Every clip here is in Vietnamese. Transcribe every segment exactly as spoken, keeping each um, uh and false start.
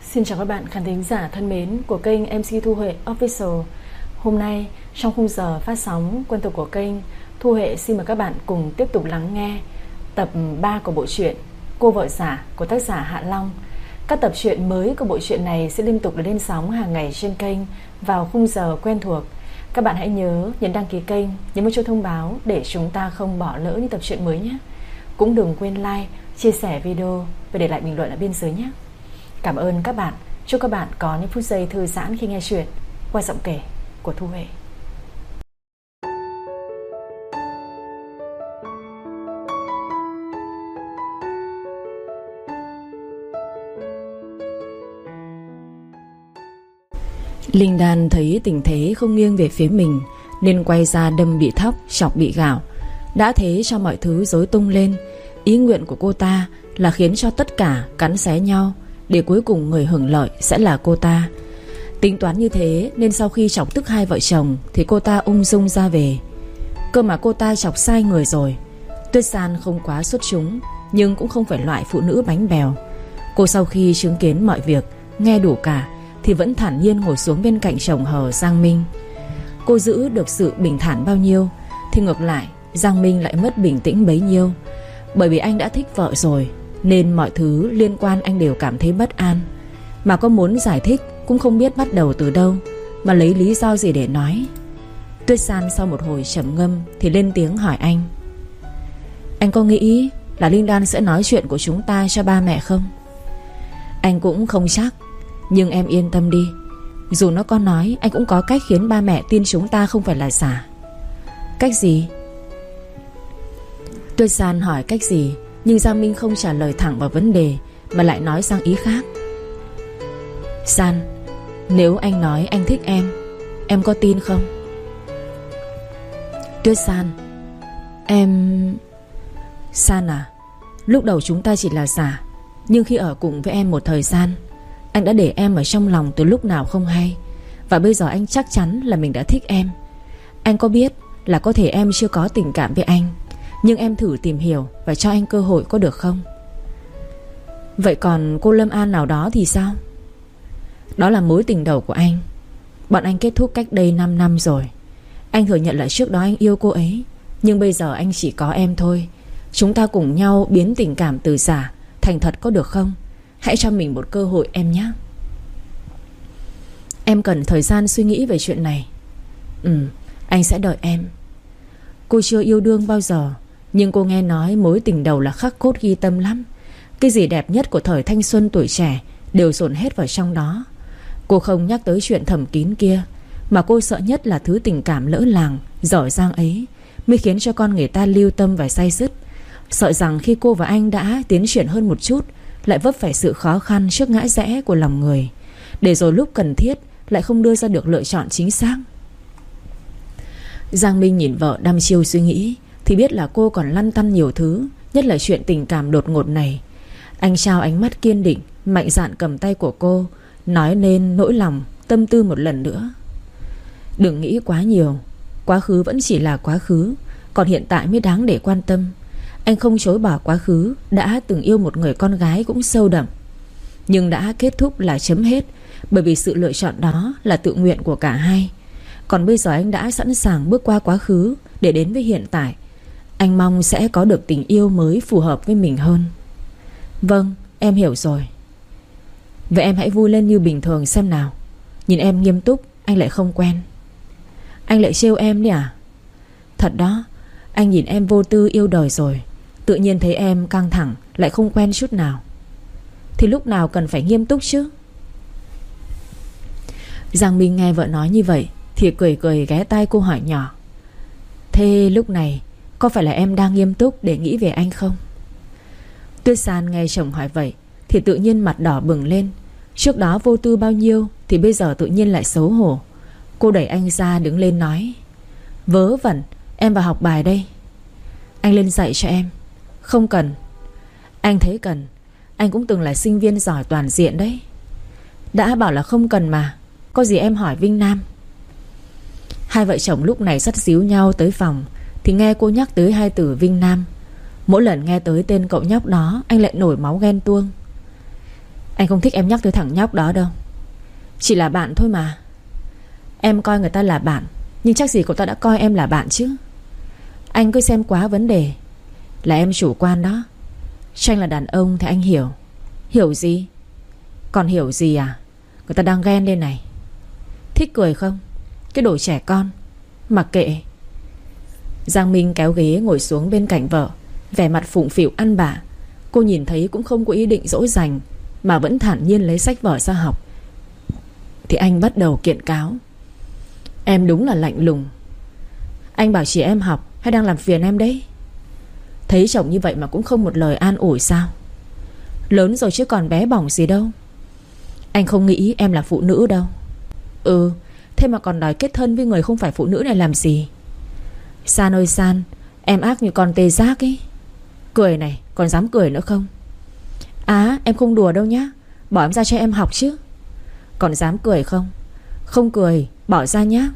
Xin chào các bạn khán thính giả thân mến của kênh em xê Thu Huệ Official. Hôm nay trong khung giờ phát sóng quen thuộc của kênh, Thu Huệ xin mời các bạn cùng tiếp tục lắng nghe tập ba của bộ truyện Cô Vợ Giả của tác giả Hạ Long. Các tập truyện mới của bộ truyện này sẽ liên tục được lên sóng hàng ngày trên kênh vào khung giờ quen thuộc. Các bạn hãy nhớ nhấn đăng ký kênh, nhấn vào chuông thông báo để chúng ta không bỏ lỡ những tập truyện mới nhé. Cũng đừng quên like, chia sẻ video và để lại bình luận ở bên dưới nhé. Cảm ơn các bạn. Chúc các bạn có những phút giây thư giãn khi nghe chuyện qua giọng kể của Thu Huệ. Linh Đan thấy tình thế không nghiêng về phía mình nên quay ra đâm bị thóc, chọc bị gạo. Đã thế cho mọi thứ rối tung lên. Ý nguyện của cô ta là khiến cho tất cả cắn xé nhau, để cuối cùng người hưởng lợi sẽ là cô ta. Tính toán như thế nên sau khi chọc tức hai vợ chồng thì cô ta ung dung ra về. Cơ mà cô ta chọc sai người rồi. Tuyết San không quá xuất chúng, nhưng cũng không phải loại phụ nữ bánh bèo. Cô sau khi chứng kiến mọi việc, nghe đủ cả, thì vẫn thản nhiên ngồi xuống bên cạnh chồng hờ Giang Minh. Cô giữ được sự bình thản bao nhiêu thì ngược lại Giang Minh lại mất bình tĩnh bấy nhiêu. Bởi vì anh đã thích vợ rồi nên mọi thứ liên quan anh đều cảm thấy bất an. Mà có muốn giải thích cũng không biết bắt đầu từ đâu, mà lấy lý do gì để nói. Tuyết San sau một hồi trầm ngâm thì lên tiếng hỏi anh: Anh có nghĩ là Linh Đan sẽ nói chuyện của chúng ta cho ba mẹ không? Anh cũng không chắc, nhưng em yên tâm đi. Dù nó có nói, anh cũng có cách khiến ba mẹ tin chúng ta không phải là giả. Cách gì? Tuyết San hỏi cách gì, nhưng Giang Minh không trả lời thẳng vào vấn đề mà lại nói sang ý khác. San, nếu anh nói anh thích em, em có tin không? Tuyết San: Em... San à, lúc đầu chúng ta chỉ là giả, nhưng khi ở cùng với em một thời gian, anh đã để em ở trong lòng từ lúc nào không hay. Và bây giờ anh chắc chắn là mình đã thích em. Anh có biết là có thể em chưa có tình cảm với anh, nhưng em thử tìm hiểu và cho anh cơ hội có được không? Vậy còn cô Lâm An nào đó thì sao? Đó là mối tình đầu của anh. Bọn anh kết thúc cách đây năm năm rồi. Anh thừa nhận là trước đó anh yêu cô ấy, nhưng bây giờ anh chỉ có em thôi. Chúng ta cùng nhau biến tình cảm từ giả thành thật có được không? Hãy cho mình một cơ hội em nhé. Em cần thời gian suy nghĩ về chuyện này. Ừ, anh sẽ đợi em. Cô chưa yêu đương bao giờ, nhưng cô nghe nói mối tình đầu là khắc cốt ghi tâm lắm. Cái gì đẹp nhất của thời thanh xuân tuổi trẻ đều dồn hết vào trong đó. Cô không nhắc tới chuyện thầm kín kia, mà cô sợ nhất là thứ tình cảm lỡ làng, giỏi giang ấy mới khiến cho con người ta lưu tâm và say sứt. Sợ rằng khi cô và anh đã tiến triển hơn một chút, lại vấp phải sự khó khăn trước ngã rẽ của lòng người, để rồi lúc cần thiết lại không đưa ra được lựa chọn chính xác. Giang Minh nhìn vợ đăm chiêu suy nghĩ thì biết là cô còn lăn tăn nhiều thứ, nhất là chuyện tình cảm đột ngột này. Anh trao ánh mắt kiên định, mạnh dạn cầm tay của cô, nói nên nỗi lòng, tâm tư một lần nữa. Đừng nghĩ quá nhiều. Quá khứ vẫn chỉ là quá khứ, còn hiện tại mới đáng để quan tâm. Anh không chối bỏ quá khứ đã từng yêu một người con gái cũng sâu đậm, nhưng đã kết thúc là chấm hết, bởi vì sự lựa chọn đó là tự nguyện của cả hai. Còn bây giờ anh đã sẵn sàng bước qua quá khứ để đến với hiện tại. Anh mong sẽ có được tình yêu mới phù hợp với mình hơn. Vâng, em hiểu rồi. Vậy em hãy vui lên như bình thường xem nào. Nhìn em nghiêm túc, anh lại không quen. Anh lại trêu em đi à? Thật đó, anh nhìn em vô tư yêu đời rồi, tự nhiên thấy em căng thẳng, lại không quen chút nào. Thì lúc nào cần phải nghiêm túc chứ? Giang Minh nghe vợ nói như vậy thì cười cười ghé tai cô hỏi nhỏ: Thế lúc này có phải là em đang nghiêm túc để nghĩ về anh không? Tuyết San nghe chồng hỏi vậy thì tự nhiên mặt đỏ bừng lên. Trước đó vô tư bao nhiêu thì bây giờ tự nhiên lại xấu hổ. Cô đẩy anh ra đứng lên nói: Vớ vẩn, em vào học bài đây. Anh lên dạy cho em. Không cần. Anh thấy cần. Anh cũng từng là sinh viên giỏi toàn diện đấy. Đã bảo là không cần mà. Có gì em hỏi Vinh Nam. Hai vợ chồng lúc này dắt díu nhau tới phòng thì nghe cô nhắc tới hai từ Vinh Nam. Mỗi lần nghe tới tên cậu nhóc đó, anh lại nổi máu ghen tuông. Anh không thích em nhắc tới thằng nhóc đó đâu. Chỉ là bạn thôi mà. Em coi người ta là bạn, nhưng chắc gì cậu ta đã coi em là bạn chứ. Anh cứ xem quá vấn đề. Là em chủ quan đó. Cho anh là đàn ông thì anh hiểu. Hiểu gì? Còn hiểu gì à? Người ta đang ghen lên này. Thích cười không? Cái đồ trẻ con. Mặc kệ. Giang Minh kéo ghế ngồi xuống bên cạnh vợ, vẻ mặt phụng phịu ăn bả. Cô nhìn thấy cũng không có ý định dỗ dành, mà vẫn thản nhiên lấy sách vở ra học. Thì anh bắt đầu kiện cáo. Em đúng là lạnh lùng. Anh bảo chỉ em học hay đang làm phiền em đấy? Thấy chồng như vậy mà cũng không một lời an ủi sao? Lớn rồi chứ còn bé bỏng gì đâu. Anh không nghĩ em là phụ nữ đâu. Ừ, thế mà còn đòi kết thân với người không phải phụ nữ này làm gì? San ơi San, em ác như con tê giác ấy. Cười này, còn dám cười nữa không? Á, em không đùa đâu nhá. Bỏ em ra cho em học chứ. Còn dám cười không? Không cười, bỏ ra nhá.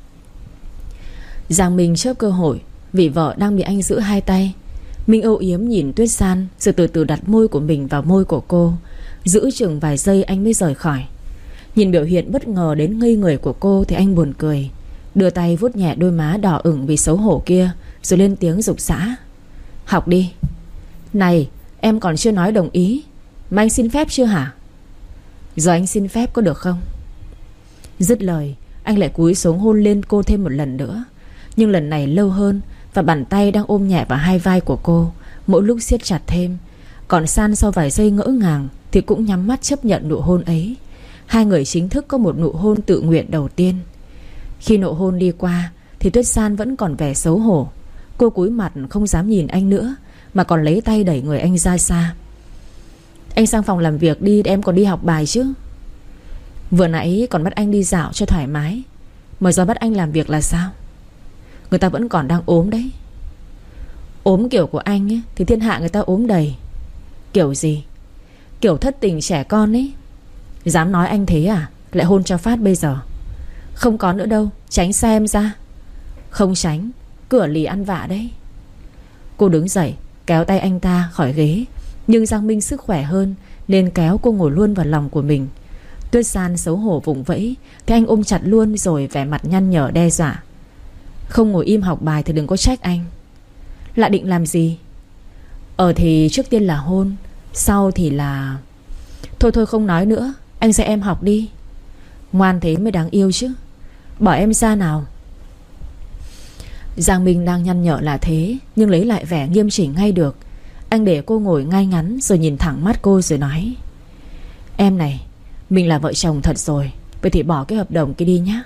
Giang Minh chớp cơ hội, vì vợ đang bị anh giữ hai tay. Minh âu yếm nhìn Tuyết San, rồi từ từ đặt môi của mình vào môi của cô. Giữ chừng vài giây anh mới rời khỏi. Nhìn biểu hiện bất ngờ đến ngây người của cô thì anh buồn cười, đưa tay vuốt nhẹ đôi má đỏ ửng vì xấu hổ kia, rồi lên tiếng giục giã. Học đi. Này, em còn chưa nói đồng ý mà anh xin phép chưa hả? Giờ anh xin phép có được không? Dứt lời, anh lại cúi xuống hôn lên cô thêm một lần nữa, nhưng lần này lâu hơn, và bàn tay đang ôm nhẹ vào hai vai của cô mỗi lúc siết chặt thêm. Còn San sau vài giây ngỡ ngàng thì cũng nhắm mắt chấp nhận nụ hôn ấy. Hai người chính thức có một nụ hôn tự nguyện đầu tiên. Khi nụ hôn đi qua thì Tuyết San vẫn còn vẻ xấu hổ. Cô cúi mặt không dám nhìn anh nữa, mà còn lấy tay đẩy người anh ra xa. Anh sang phòng làm việc đi, em còn đi học bài chứ. Vừa nãy còn bắt anh đi dạo cho thoải mái, mà giờ bắt anh làm việc là sao? Người ta vẫn còn đang ốm đấy. Ốm kiểu của anh ấy, thì thiên hạ người ta ốm đầy. Kiểu gì? Kiểu thất tình trẻ con ấy. Dám nói anh thế à? Lại hôn cho phát bây giờ. Không có nữa đâu, tránh xa em ra. Không tránh, cửa lì ăn vạ đấy. Cô đứng dậy kéo tay anh ta khỏi ghế, nhưng Giang Minh sức khỏe hơn nên kéo cô ngồi luôn vào lòng của mình. Tuyết San xấu hổ vùng vẫy thì anh ôm chặt luôn, rồi vẻ mặt nhăn nhở đe dọa. Không ngồi im học bài thì đừng có trách anh. Lại định làm gì? Ờ thì trước tiên là hôn, sau thì là... Thôi thôi không nói nữa, anh dạy em học đi. Ngoan thế mới đáng yêu chứ. Bỏ em ra nào. Giang Minh đang nhăn nhở là thế, nhưng lấy lại vẻ nghiêm chỉnh ngay được. Anh để cô ngồi ngay ngắn, rồi nhìn thẳng mắt cô rồi nói. Em này, mình là vợ chồng thật rồi, vậy thì bỏ cái hợp đồng kia đi nhá.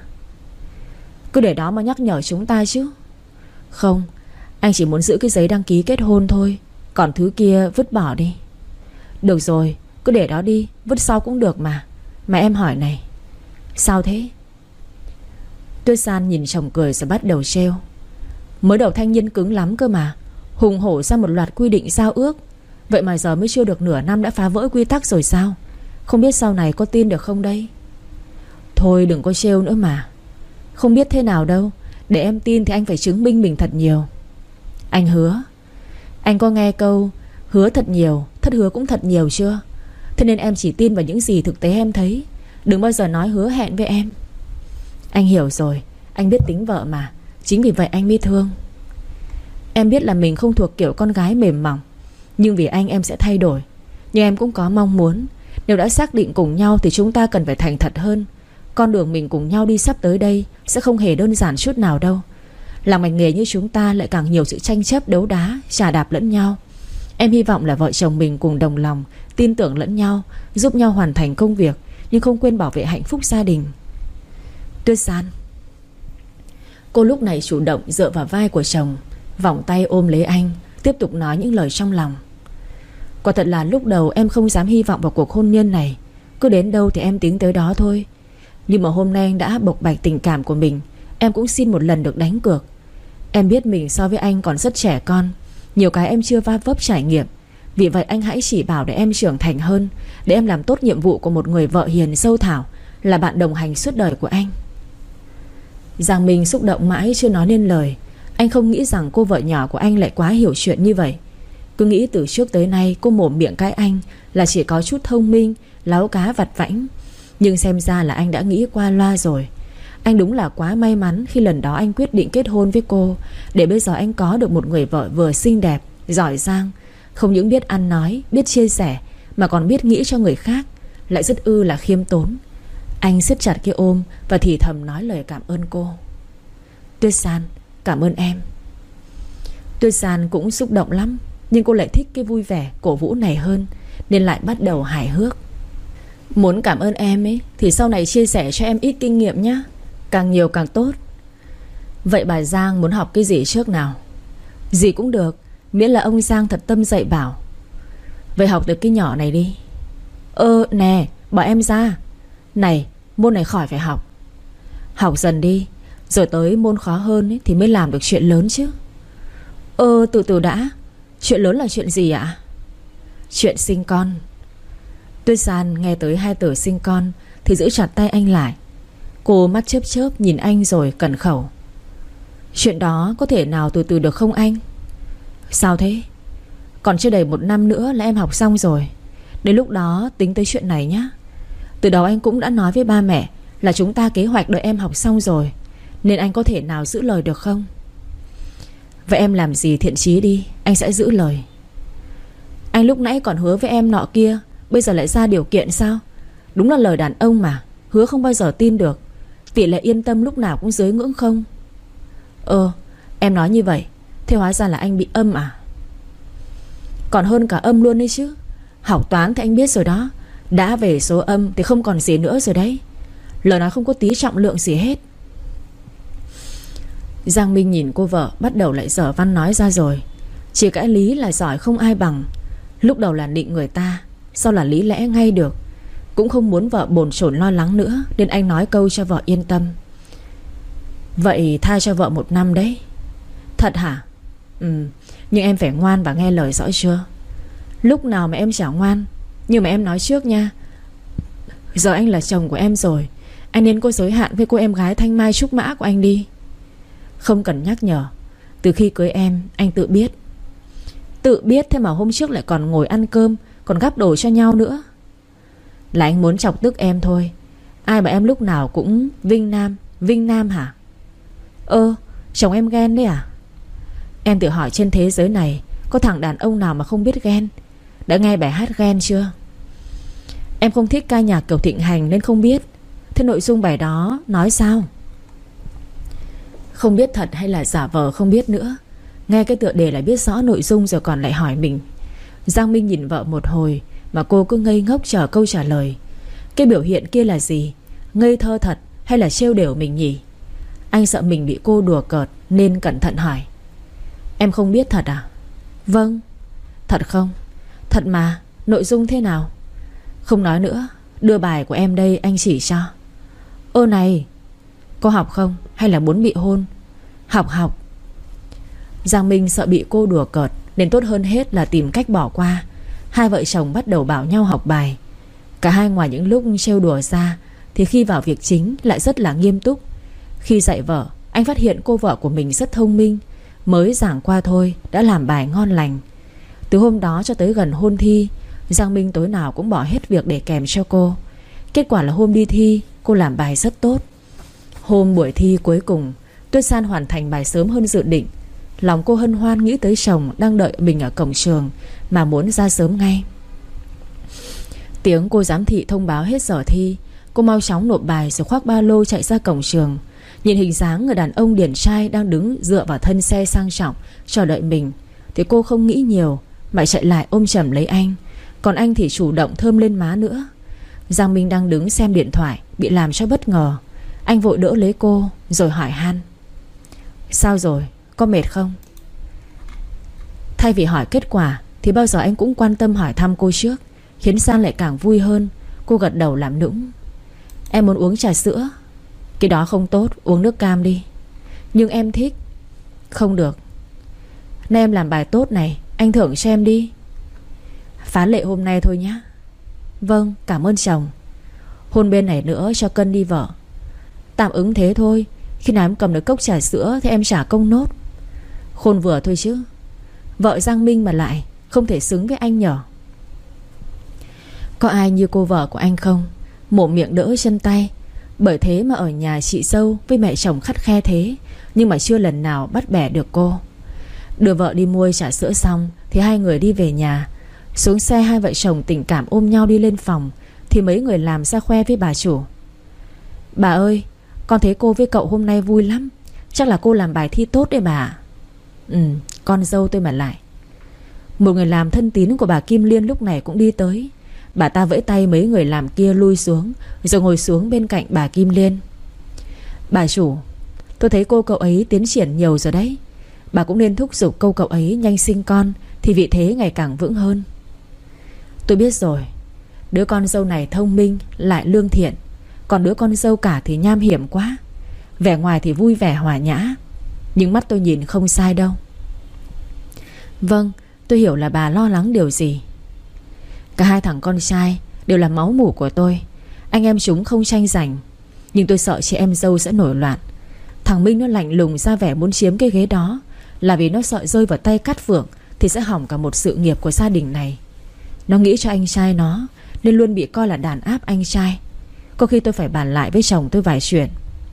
Cứ để đó mà nhắc nhở chúng ta chứ. Không, anh chỉ muốn giữ cái giấy đăng ký kết hôn thôi, còn thứ kia vứt bỏ đi. Được rồi, cứ để đó đi, vứt sau cũng được mà. Mà em hỏi này, sao thế? Tuyết San nhìn chồng cười rồi bắt đầu trêu. Mới đầu thanh niên cứng lắm cơ mà, hùng hổ ra một loạt quy định giao ước. Vậy mà giờ mới chưa được nửa năm đã phá vỡ quy tắc rồi sao? Không biết sau này có tin được không đây? Thôi đừng có trêu nữa mà. Không biết thế nào đâu. Để em tin thì anh phải chứng minh mình thật nhiều. Anh hứa. Anh có nghe câu hứa thật nhiều, thất hứa cũng thật nhiều chưa? Thế nên em chỉ tin vào những gì thực tế em thấy, đừng bao giờ nói hứa hẹn với em. Anh hiểu rồi, anh biết tính vợ mà, chính vì vậy anh mới thương. Em biết là mình không thuộc kiểu con gái mềm mỏng, nhưng vì anh em sẽ thay đổi. Nhưng em cũng có mong muốn, nếu đã xác định cùng nhau thì chúng ta cần phải thành thật hơn. Con đường mình cùng nhau đi sắp tới đây sẽ không hề đơn giản chút nào đâu. Làm ngành nghề như chúng ta lại càng nhiều sự tranh chấp, đấu đá, chà đạp lẫn nhau. Em hy vọng là vợ chồng mình cùng đồng lòng, tin tưởng lẫn nhau, giúp nhau hoàn thành công việc, nhưng không quên bảo vệ hạnh phúc gia đình. Tuyết San. Cô lúc này chủ động dựa vào vai của chồng, vòng tay ôm lấy anh, tiếp tục nói những lời trong lòng. Quả thật là lúc đầu em không dám hy vọng vào cuộc hôn nhân này, cứ đến đâu thì em tính tới đó thôi. Nhưng mà hôm nay anh đã bộc bạch tình cảm của mình, em cũng xin một lần được đánh cược. Em biết mình so với anh còn rất trẻ con, nhiều cái em chưa va vấp trải nghiệm. Vì vậy anh hãy chỉ bảo để em trưởng thành hơn, để em làm tốt nhiệm vụ của một người vợ hiền dâu thảo, là bạn đồng hành suốt đời của anh. Giang Minh xúc động mãi chưa nói nên lời. Anh không nghĩ rằng cô vợ nhỏ của anh lại quá hiểu chuyện như vậy. Cứ nghĩ từ trước tới nay cô mồm miệng cái anh là chỉ có chút thông minh, láu cá vặt vãnh. Nhưng xem ra là anh đã nghĩ qua loa rồi. Anh đúng là quá may mắn khi lần đó anh quyết định kết hôn với cô, để bây giờ anh có được một người vợ vừa xinh đẹp, giỏi giang, không những biết ăn nói, biết chia sẻ, mà còn biết nghĩ cho người khác, lại rất ư là khiêm tốn. Anh siết chặt cái ôm và thì thầm nói lời cảm ơn cô. Tuyết San, cảm ơn em. Tuyết San cũng xúc động lắm, nhưng cô lại thích cái vui vẻ cổ vũ này hơn, nên lại bắt đầu hài hước. Muốn cảm ơn em ấy thì sau này chia sẻ cho em ít kinh nghiệm nhé, càng nhiều càng tốt. Vậy bà Giang muốn học cái gì trước nào? Gì cũng được, miễn là ông Giang thật tâm dạy bảo. Vậy học được cái nhỏ này đi. Ơ nè, bỏ em ra. Này, môn này khỏi phải học. Học dần đi, rồi tới môn khó hơn ấy, thì mới làm được chuyện lớn chứ. Ơ từ từ đã. Chuyện lớn là chuyện gì ạ? Chuyện sinh con. Tuyết San nghe tới hai từ sinh con thì giữ chặt tay anh lại. Cô mắt chớp chớp nhìn anh rồi cẩn khẩu. Chuyện đó có thể nào từ từ được không anh? Sao thế? Còn chưa đầy một năm nữa là em học xong rồi. Đến lúc đó tính tới chuyện này nhé. Từ đầu anh cũng đã nói với ba mẹ là chúng ta kế hoạch đợi em học xong rồi, nên anh có thể nào giữ lời được không? Vậy em làm gì thiện chí đi, anh sẽ giữ lời. Anh lúc nãy còn hứa với em nọ kia, bây giờ lại ra điều kiện sao? Đúng là lời đàn ông mà, hứa không bao giờ tin được. Tỷ lệ yên tâm lúc nào cũng dưới ngưỡng không. Ờ, em nói như vậy, thế hóa ra là anh bị âm à? Còn hơn cả âm luôn đấy chứ. Học toán thì anh biết rồi đó, đã về số âm thì không còn gì nữa rồi đấy. Lời nói không có tí trọng lượng gì hết. Giang Minh nhìn cô vợ bắt đầu lại dở văn nói ra rồi. Chỉ cãi lý là giỏi không ai bằng. Lúc đầu là nịnh người ta, sau là lý lẽ ngay được. Cũng không muốn vợ bồn chồn lo lắng nữa, nên anh nói câu cho vợ yên tâm. Vậy tha cho vợ một năm đấy. Thật hả? Ừ, nhưng em phải ngoan và nghe lời, rõ chưa? Lúc nào mà em chả ngoan. Nhưng mà em nói trước nha, giờ anh là chồng của em rồi, anh nên có giới hạn với cô em gái thanh mai trúc mã của anh đi. Không cần nhắc nhở. Từ khi cưới em, anh tự biết. Tự biết thế mà hôm trước lại còn ngồi ăn cơm, còn gắp đồ cho nhau nữa. Là anh muốn chọc tức em thôi. Ai mà em lúc nào cũng Vinh Nam, Vinh Nam hả? Ơ, chồng em ghen đấy à? Em tự hỏi trên thế giới này có thằng đàn ông nào mà không biết ghen. Đã nghe bài hát Ghen chưa? Em không thích ca nhạc kiểu thịnh hành nên không biết. Thế nội dung bài đó nói sao? Không biết thật hay là giả vờ không biết nữa. Nghe cái tựa đề là biết rõ nội dung rồi còn lại hỏi mình. Giang Minh nhìn vợ một hồi mà cô cứ ngây ngốc chờ câu trả lời. Cái biểu hiện kia là gì? Ngây thơ thật hay là trêu đểu mình nhỉ? Anh sợ mình bị cô đùa cợt nên cẩn thận hỏi. Em không biết thật à? Vâng. Thật không? Thật mà. Nội dung thế nào? Không nói nữa, đưa bài của em đây anh chỉ cho. Ơ này, có học không hay là muốn bị hôn? Học học. Giang Minh sợ bị cô đùa cợt nên tốt hơn hết là tìm cách bỏ qua. Hai vợ chồng bắt đầu bảo nhau học bài. Cả hai ngoài những lúc trêu đùa ra thì khi vào việc chính lại rất là nghiêm túc. Khi dạy vợ, anh phát hiện cô vợ của mình rất thông minh. Mới giảng qua thôi đã làm bài ngon lành. Từ hôm đó cho tới gần hôn thi, Giang Minh tối nào cũng bỏ hết việc để kèm cho cô. Kết quả là hôm đi thi, cô làm bài rất tốt. Hôm buổi thi cuối cùng, Tuyết San hoàn thành bài sớm hơn dự định. Lòng cô hân hoan nghĩ tới chồng đang đợi mình ở cổng trường mà muốn ra sớm ngay. Tiếng cô giám thị thông báo hết giờ thi. Cô mau chóng nộp bài rồi khoác ba lô chạy ra cổng trường. Nhìn hình dáng người đàn ông điển trai đang đứng dựa vào thân xe sang trọng chờ đợi mình thì cô không nghĩ nhiều mà chạy lại ôm chầm lấy anh. Còn anh thì chủ động thơm lên má nữa. Giang Minh đang đứng xem điện thoại bị làm cho bất ngờ. Anh vội đỡ lấy cô rồi hỏi han. Sao rồi, có mệt không? Thay vì hỏi kết quả thì bao giờ anh cũng quan tâm hỏi thăm cô trước, khiến Sang lại càng vui hơn. Cô gật đầu làm nũng. Em muốn uống trà sữa. Cái đó không tốt, uống nước cam đi. Nhưng em thích. Không được. Nay em làm bài tốt này, anh thưởng cho em đi. Phán lệ hôm nay thôi nhé. Vâng, cảm ơn chồng. Hôn bên này nữa cho cân đi vợ. Tạm ứng thế thôi. Khi nào em cầm được cốc trà sữa thì em trả công nốt. Khôn vừa thôi chứ. Vợ Giang Minh mà lại không thể xứng với anh nhở. Có ai như cô vợ của anh không? Mồm miệng đỡ chân tay. Bởi thế mà ở nhà chị dâu với mẹ chồng khắt khe thế, nhưng mà chưa lần nào bắt bẻ được cô. Đưa vợ đi mua trà sữa xong thì hai người đi về nhà. Xuống xe hai vợ chồng tình cảm ôm nhau đi lên phòng thì mấy người làm ra khoe với bà chủ: bà ơi, con thấy cô với cậu hôm nay vui lắm. Chắc là cô làm bài thi tốt đấy bà. Ừ, con dâu tôi mà lại. Một người làm thân tín của bà Kim Liên lúc này cũng đi tới. Bà ta vẫy tay mấy người làm kia lui xuống, rồi ngồi xuống bên cạnh bà Kim Liên. Bà chủ, tôi thấy cô cậu ấy tiến triển nhiều rồi đấy. Bà cũng nên thúc giục câu cậu ấy nhanh sinh con, thì vị thế ngày càng vững hơn. Tôi biết rồi. Đứa con dâu này thông minh lại lương thiện, còn đứa con dâu cả thì nham hiểm quá. Vẻ ngoài thì vui vẻ hòa nhã, nhưng mắt tôi nhìn không sai đâu. Vâng, tôi hiểu là bà lo lắng điều gì. Cả hai thằng con trai đều là máu mủ của tôi. Anh em chúng không tranh giành, nhưng tôi sợ chị em dâu sẽ nổi loạn. Thằng Minh nó lạnh lùng ra vẻ muốn chiếm cái ghế đó là vì nó sợ rơi vào tay Cát Phượng thì sẽ hỏng cả một sự nghiệp của gia đình này. Nó nghĩ cho anh trai nó nên luôn bị coi là đàn áp anh trai. Có khi tôi phải bàn lại với chồng tôi vài chuyện.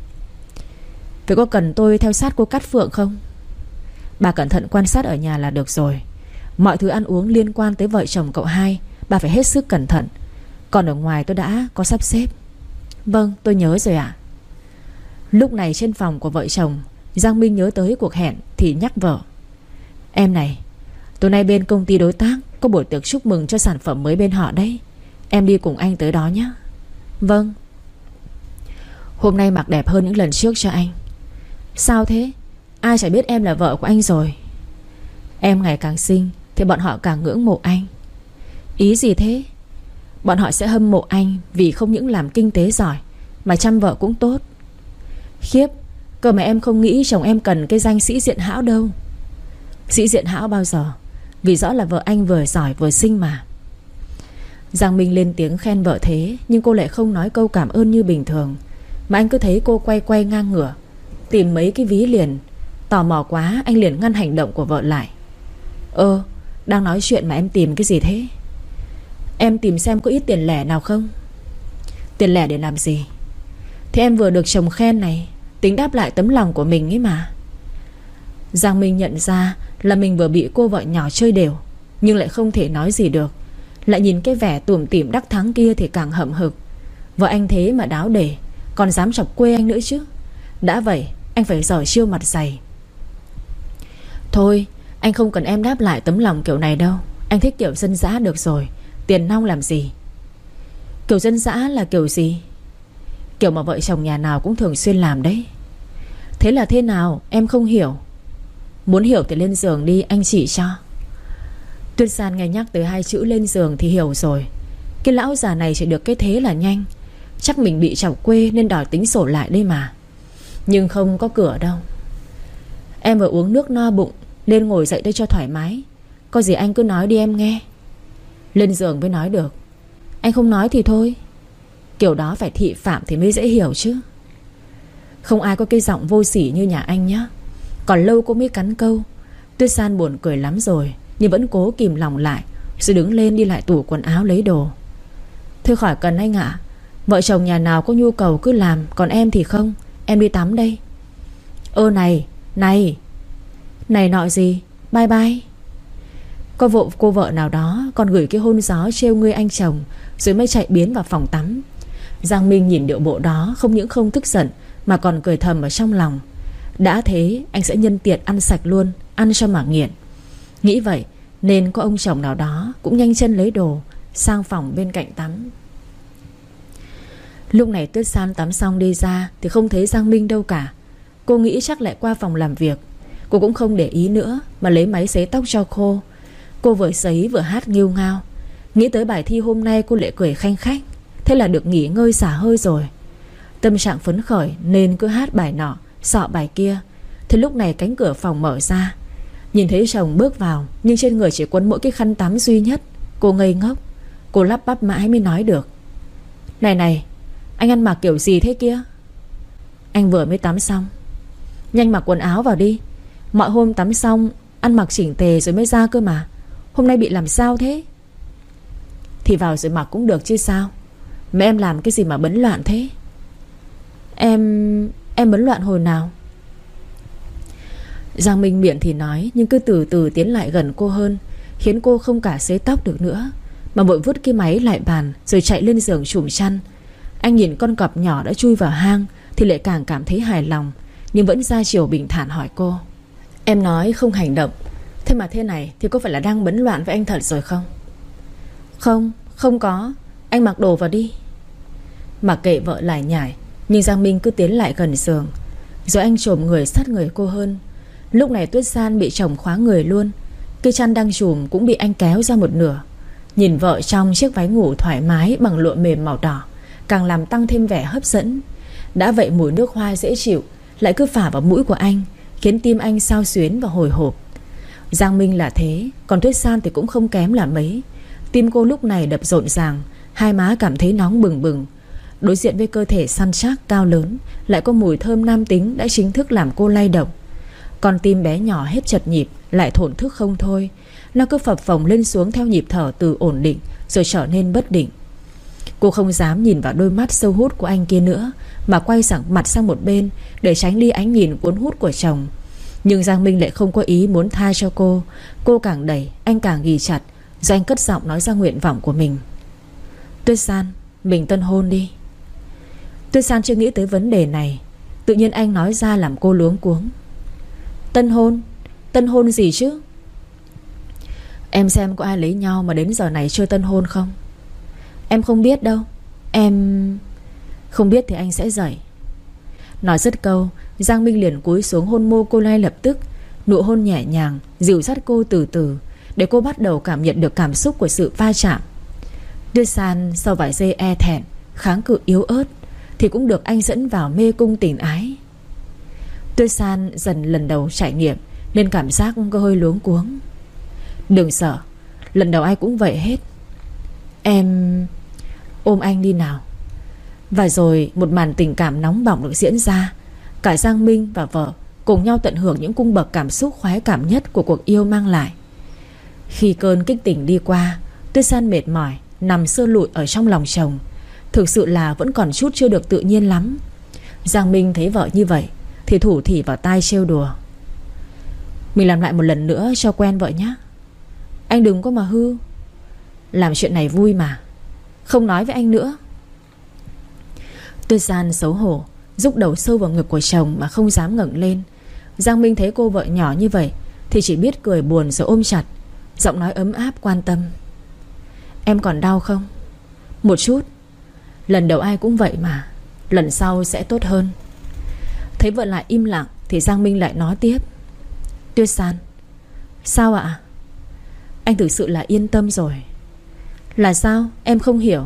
Vậy có cần tôi theo sát cô Cát Phượng không? Bà cẩn thận quan sát ở nhà là được rồi. Mọi thứ ăn uống liên quan tới vợ chồng cậu hai bà phải hết sức cẩn thận. Còn ở ngoài tôi đã có sắp xếp. Vâng, tôi nhớ rồi ạ. Lúc này trên phòng của vợ chồng, Giang Minh nhớ tới cuộc hẹn thì nhắc vợ: em này, tối nay bên công ty đối tác có buổi tiệc chúc mừng cho sản phẩm mới bên họ đấy. Em đi cùng anh tới đó nhé. Vâng. Hôm nay mặc đẹp hơn những lần trước cho anh. Sao thế? Ai chả biết em là vợ của anh rồi. Em ngày càng xinh thì bọn họ càng ngưỡng mộ anh. Ý gì thế? Bọn họ sẽ hâm mộ anh vì không những làm kinh tế giỏi mà chăm vợ cũng tốt. Khiếp, cơ mà em không nghĩ chồng em cần cái danh sĩ diện hão đâu. Sĩ diện hão bao giờ? Vì rõ là vợ anh vừa giỏi vừa xinh mà. Giang Minh lên tiếng khen vợ thế, nhưng cô lại không nói câu cảm ơn như bình thường, mà anh cứ thấy cô quay quay ngang ngửa tìm mấy cái ví liền. Tò mò quá, anh liền ngăn hành động của vợ lại. Ơ, đang nói chuyện mà em tìm cái gì thế? Em tìm xem có ít tiền lẻ nào không. Tiền lẻ để làm gì? Thì em vừa được chồng khen này, tính đáp lại tấm lòng của mình ấy mà. Giang Minh nhận ra là mình vừa bị cô vợ nhỏ chơi đều, nhưng lại không thể nói gì được. Lại nhìn cái vẻ tủm tỉm đắc thắng kia thì càng hậm hực. Vợ anh thế mà đáo để, còn dám chọc quê anh nữa chứ. Đã vậy anh phải giỏi chiêu mặt dày. Thôi, anh không cần em đáp lại tấm lòng kiểu này đâu. Anh thích kiểu dân dã được rồi. Tiền nong làm gì? Kiểu dân dã là kiểu gì? Kiểu mà vợ chồng nhà nào cũng thường xuyên làm đấy. Thế là thế nào em không hiểu? Muốn hiểu thì lên giường đi, anh chỉ cho. Tuyết San nghe nhắc tới hai chữ lên giường thì hiểu rồi. Cái lão già này chỉ được cái thế là nhanh. Chắc mình bị chọc quê nên đòi tính sổ lại đây mà. Nhưng không có cửa đâu. Em vừa uống nước no bụng nên ngồi dậy đây cho thoải mái. Có gì anh cứ nói đi em nghe. Lên giường mới nói được. Anh không nói thì thôi. Kiểu đó phải thị phạm thì mới dễ hiểu chứ. Không ai có cái giọng vô sỉ như nhà anh nhá. Còn lâu cô mới cắn câu. Tuyết San buồn cười lắm rồi, nhưng vẫn cố kìm lòng lại, rồi đứng lên đi lại tủ quần áo lấy đồ. Thôi khỏi cần anh ạ. Vợ chồng nhà nào có nhu cầu cứ làm, còn em thì không. Em đi tắm đây. Ơ này, này Này nọ gì, bye bye. Có vụ cô vợ nào đó còn gửi cái hôn gió trêu ngươi anh chồng, rồi mới chạy biến vào phòng tắm. Giang Minh nhìn điệu bộ đó, không những không tức giận mà còn cười thầm ở trong lòng. Đã thế anh sẽ nhân tiện ăn sạch luôn, ăn cho mà nghiện. Nghĩ vậy nên có ông chồng nào đó cũng nhanh chân lấy đồ sang phòng bên cạnh tắm. Lúc này Tuyết San tắm xong đi ra thì không thấy Giang Minh đâu cả. Cô nghĩ chắc lại qua phòng làm việc. Cô cũng không để ý nữa mà lấy máy sấy tóc cho khô. Cô vừa sấy vừa hát nghêu ngao. Nghĩ tới bài thi hôm nay cô lại cười khanh khách. Thế là được nghỉ ngơi xả hơi rồi. Tâm trạng phấn khởi nên cứ hát bài nọ sọ bài kia. Thì lúc này cánh cửa phòng mở ra. Nhìn thấy chồng bước vào, nhưng trên người chỉ quấn mỗi cái khăn tắm duy nhất. Cô ngây ngốc. Cô lắp bắp mãi mới nói được. Này này, anh ăn mặc kiểu gì thế kia? Anh vừa mới tắm xong. Nhanh mặc quần áo vào đi. Mọi hôm tắm xong ăn mặc chỉnh tề rồi mới ra cơ mà. Hôm nay bị làm sao thế? thì vào rồi mặc cũng được chứ sao. Mà em làm cái gì mà bấn loạn thế? Em... em bấn loạn hồi nào? Giang Minh miệng thì nói, nhưng cứ từ từ tiến lại gần cô hơn, khiến cô không cả xế tóc được nữa, mà vội vứt cái máy lại bàn, rồi chạy lên giường trùm chăn. Anh nhìn con cọp nhỏ đã chui vào hang thì lại càng cảm thấy hài lòng, nhưng vẫn ra chiều bình thản hỏi cô: Em nói không hành động, thế mà thế này thì có phải là đang bấn loạn với anh thật rồi không? Không, không có. Anh mặc đồ vào đi. Mặc kệ vợ lải nhải, nhưng Giang Minh cứ tiến lại gần giường, rồi anh chồm người sát người cô hơn. Lúc này Tuyết San bị chồng khóa người luôn, cây chăn đang chùm cũng bị anh kéo ra một nửa. Nhìn vợ trong chiếc váy ngủ thoải mái bằng lụa mềm màu đỏ càng làm tăng thêm vẻ hấp dẫn. Đã vậy mùi nước hoa dễ chịu lại cứ phả vào mũi của anh, khiến tim anh xao xuyến và hồi hộp. Giang Minh là thế, còn Tuyết San thì cũng không kém là mấy. Tim cô lúc này đập rộn ràng, hai má cảm thấy nóng bừng bừng. Đối diện với cơ thể săn chắc cao lớn, lại có mùi thơm nam tính đã chính thức làm cô lay động. Con tim bé nhỏ hết chật nhịp, lại thổn thức không thôi. Nó cứ phập phồng lên xuống theo nhịp thở từ ổn định rồi trở nên bất định. Cô không dám nhìn vào đôi mắt sâu hút của anh kia nữa, mà quay sang mặt sang một bên để tránh đi ánh nhìn cuốn hút của chồng. Nhưng Giang Minh lại không có ý muốn tha cho cô. Cô càng đẩy, anh càng ghì chặt, rồi anh cất giọng nói ra nguyện vọng của mình: Tuyết San, mình tân hôn đi. Tuyết San chưa nghĩ tới vấn đề này, tự nhiên anh nói ra làm cô luống cuống. Tân hôn? Tân hôn gì chứ? Em xem có ai lấy nhau mà đến giờ này chưa tân hôn không? Em không biết đâu. Em... Không biết thì anh sẽ dạy. Nói dứt câu, Giang Minh liền cúi xuống hôn môi cô ngay lập tức. Nụ hôn nhẹ nhàng, dịu dắt cô từ từ, để cô bắt đầu cảm nhận được cảm xúc của sự va chạm. Tuyết San sau vài giây e thẹn, kháng cự yếu ớt, thì cũng được anh dẫn vào mê cung tình ái. Tuyết San dần lần đầu trải nghiệm nên cảm giác có hơi luống cuống. Đừng sợ, lần đầu ai cũng vậy hết. Em... ôm anh đi nào. Và rồi một màn tình cảm nóng bỏng được diễn ra. Cả Giang Minh và vợ cùng nhau tận hưởng những cung bậc cảm xúc khoái cảm nhất của cuộc yêu mang lại. Khi cơn kích tỉnh đi qua, Tuyết San mệt mỏi nằm sưa lụi ở trong lòng chồng. Thực sự là vẫn còn chút chưa được tự nhiên lắm. Giang Minh thấy vợ như vậy thì thủ thỉ vào tai trêu đùa: Mình làm lại một lần nữa cho quen vợ nhé. Anh đừng có mà hư. Làm chuyện này vui mà. Không nói với anh nữa. Tuyết San xấu hổ rúc đầu sâu vào ngực của chồng mà không dám ngẩng lên. Giang Minh thấy cô vợ nhỏ như vậy thì chỉ biết cười buồn rồi ôm chặt, giọng nói ấm áp quan tâm: Em còn đau không? Một chút. Lần đầu ai cũng vậy mà, lần sau sẽ tốt hơn. Thấy vợ lại im lặng thì Giang Minh lại nói tiếp: Tuyết San. Sao ạ? Anh thực sự là yên tâm rồi. Là sao? Em không hiểu.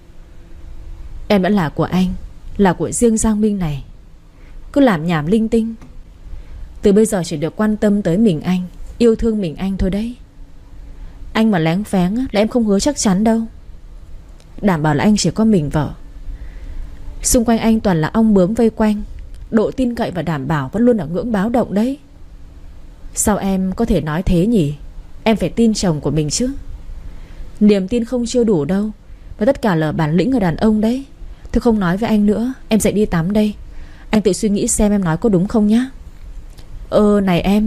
Em đã là của anh, là của riêng Giang Minh này. Cứ làm nhảm linh tinh. Từ bây giờ chỉ được quan tâm tới mình anh, yêu thương mình anh thôi đấy. Anh mà lén phén là em không hứa chắc chắn đâu. Đảm bảo là anh chỉ có mình vợ. Xung quanh anh toàn là ong bướm vây quanh. Độ tin cậy và đảm bảo vẫn luôn ở ngưỡng báo động đấy. Sao em có thể nói thế nhỉ? Em phải tin chồng của mình chứ. Niềm tin không chưa đủ đâu, và tất cả là bản lĩnh người đàn ông đấy. Thôi không nói với anh nữa, em dậy đi tắm đây. Anh tự suy nghĩ xem em nói có đúng không nhá. Ơ này em.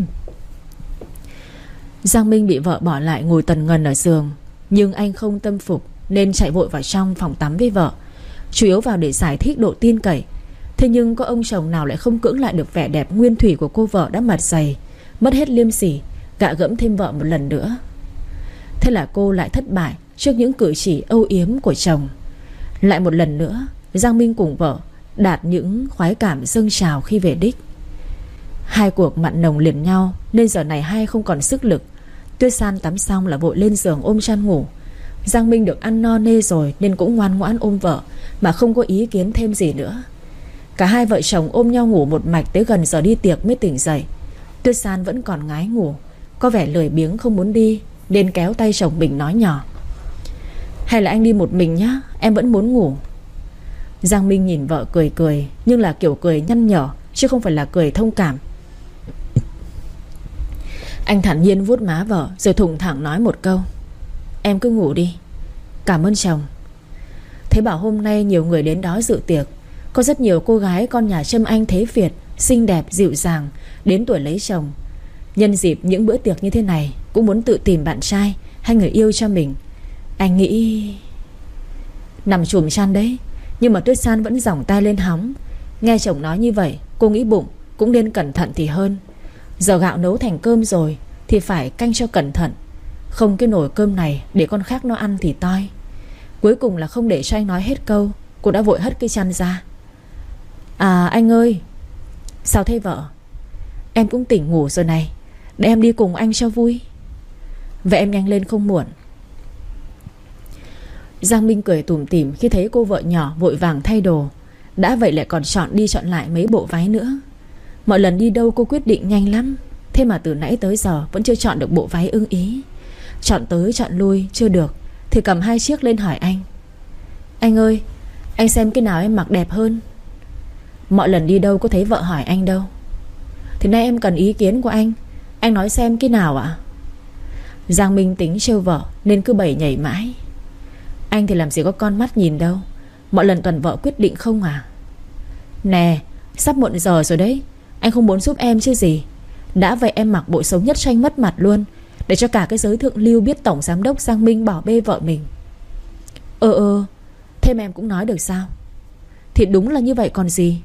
Giang Minh bị vợ bỏ lại ngồi tần ngần ở giường, nhưng anh không tâm phục nên chạy vội vào trong phòng tắm với vợ, chủ yếu vào để giải thích độ tin cậy. Thế nhưng có ông chồng nào lại không cưỡng lại được vẻ đẹp nguyên thủy của cô vợ đã mặt dày, mất hết liêm sỉ, gạ gẫm thêm vợ một lần nữa. Thế là cô lại thất bại trước những cử chỉ âu yếm của chồng. Lại một lần nữa Giang Minh cùng vợ đạt những khoái cảm dâng trào khi về đích. Hai cuộc mặn nồng liền nhau nên giờ này hai không còn sức lực. Tuyết San tắm xong là vội lên giường ôm chăn ngủ. Giang Minh được ăn no nê rồi nên cũng ngoan ngoãn ôm vợ mà không có ý kiến thêm gì nữa. Cả hai vợ chồng ôm nhau ngủ một mạch tới gần giờ đi tiệc mới tỉnh dậy. Tuyết San vẫn còn ngái ngủ, có vẻ lười biếng không muốn đi, nên kéo tay chồng mình nói nhỏ: Hay là anh đi một mình nhá, em vẫn muốn ngủ. Giang Minh nhìn vợ cười cười, nhưng là kiểu cười nhăn nhở, chứ không phải là cười thông cảm. Anh thản nhiên vuốt má vợ rồi thủng thẳng nói một câu: Em cứ ngủ đi. Cảm ơn chồng. Thế bảo hôm nay nhiều người đến đó dự tiệc. Có rất nhiều cô gái con nhà Trâm Anh thế Việt, xinh đẹp, dịu dàng, đến tuổi lấy chồng. Nhân dịp những bữa tiệc như thế này, cũng muốn tự tìm bạn trai hay người yêu cho mình. Anh nghĩ... Nằm chùm chăn đấy, nhưng mà Tuyết San vẫn giỏng tay lên hóng. Nghe chồng nói như vậy, cô nghĩ bụng cũng nên cẩn thận thì hơn. Giờ gạo nấu thành cơm rồi thì phải canh cho cẩn thận. Không cái nồi cơm này để con khác nó ăn thì toi. Cuối cùng là không để cho anh nói hết câu, cô đã vội hất cái chăn ra. À anh ơi. Sao thế vợ? Em cũng tỉnh ngủ rồi này, để em đi cùng anh cho vui. Vậy em nhanh lên không muộn. Giang Minh cười tủm tỉm khi thấy cô vợ nhỏ vội vàng thay đồ. Đã vậy lại còn chọn đi chọn lại mấy bộ váy nữa. Mọi lần đi đâu cô quyết định nhanh lắm. Thế mà từ nãy tới giờ vẫn chưa chọn được bộ váy ưng ý. Chọn tới chọn lui chưa được thì cầm hai chiếc lên hỏi anh. Anh ơi, anh xem cái nào em mặc đẹp hơn? Mọi lần đi đâu có thấy vợ hỏi anh đâu. Thì nay em cần ý kiến của anh. Anh nói xem cái nào ạ? Giang Minh tính trêu vợ nên cứ bày nhảy mãi. Anh thì làm gì có con mắt nhìn đâu. Mọi lần toàn vợ quyết định không à. Nè, sắp muộn giờ rồi đấy, anh không muốn giúp em chứ gì. Đã vậy em mặc bộ xấu nhất cho anh mất mặt luôn, để cho cả cái giới thượng lưu biết tổng giám đốc Giang Minh bỏ bê vợ mình. Ờ ờ Thế mà em cũng nói được sao? Thì đúng là như vậy còn gì.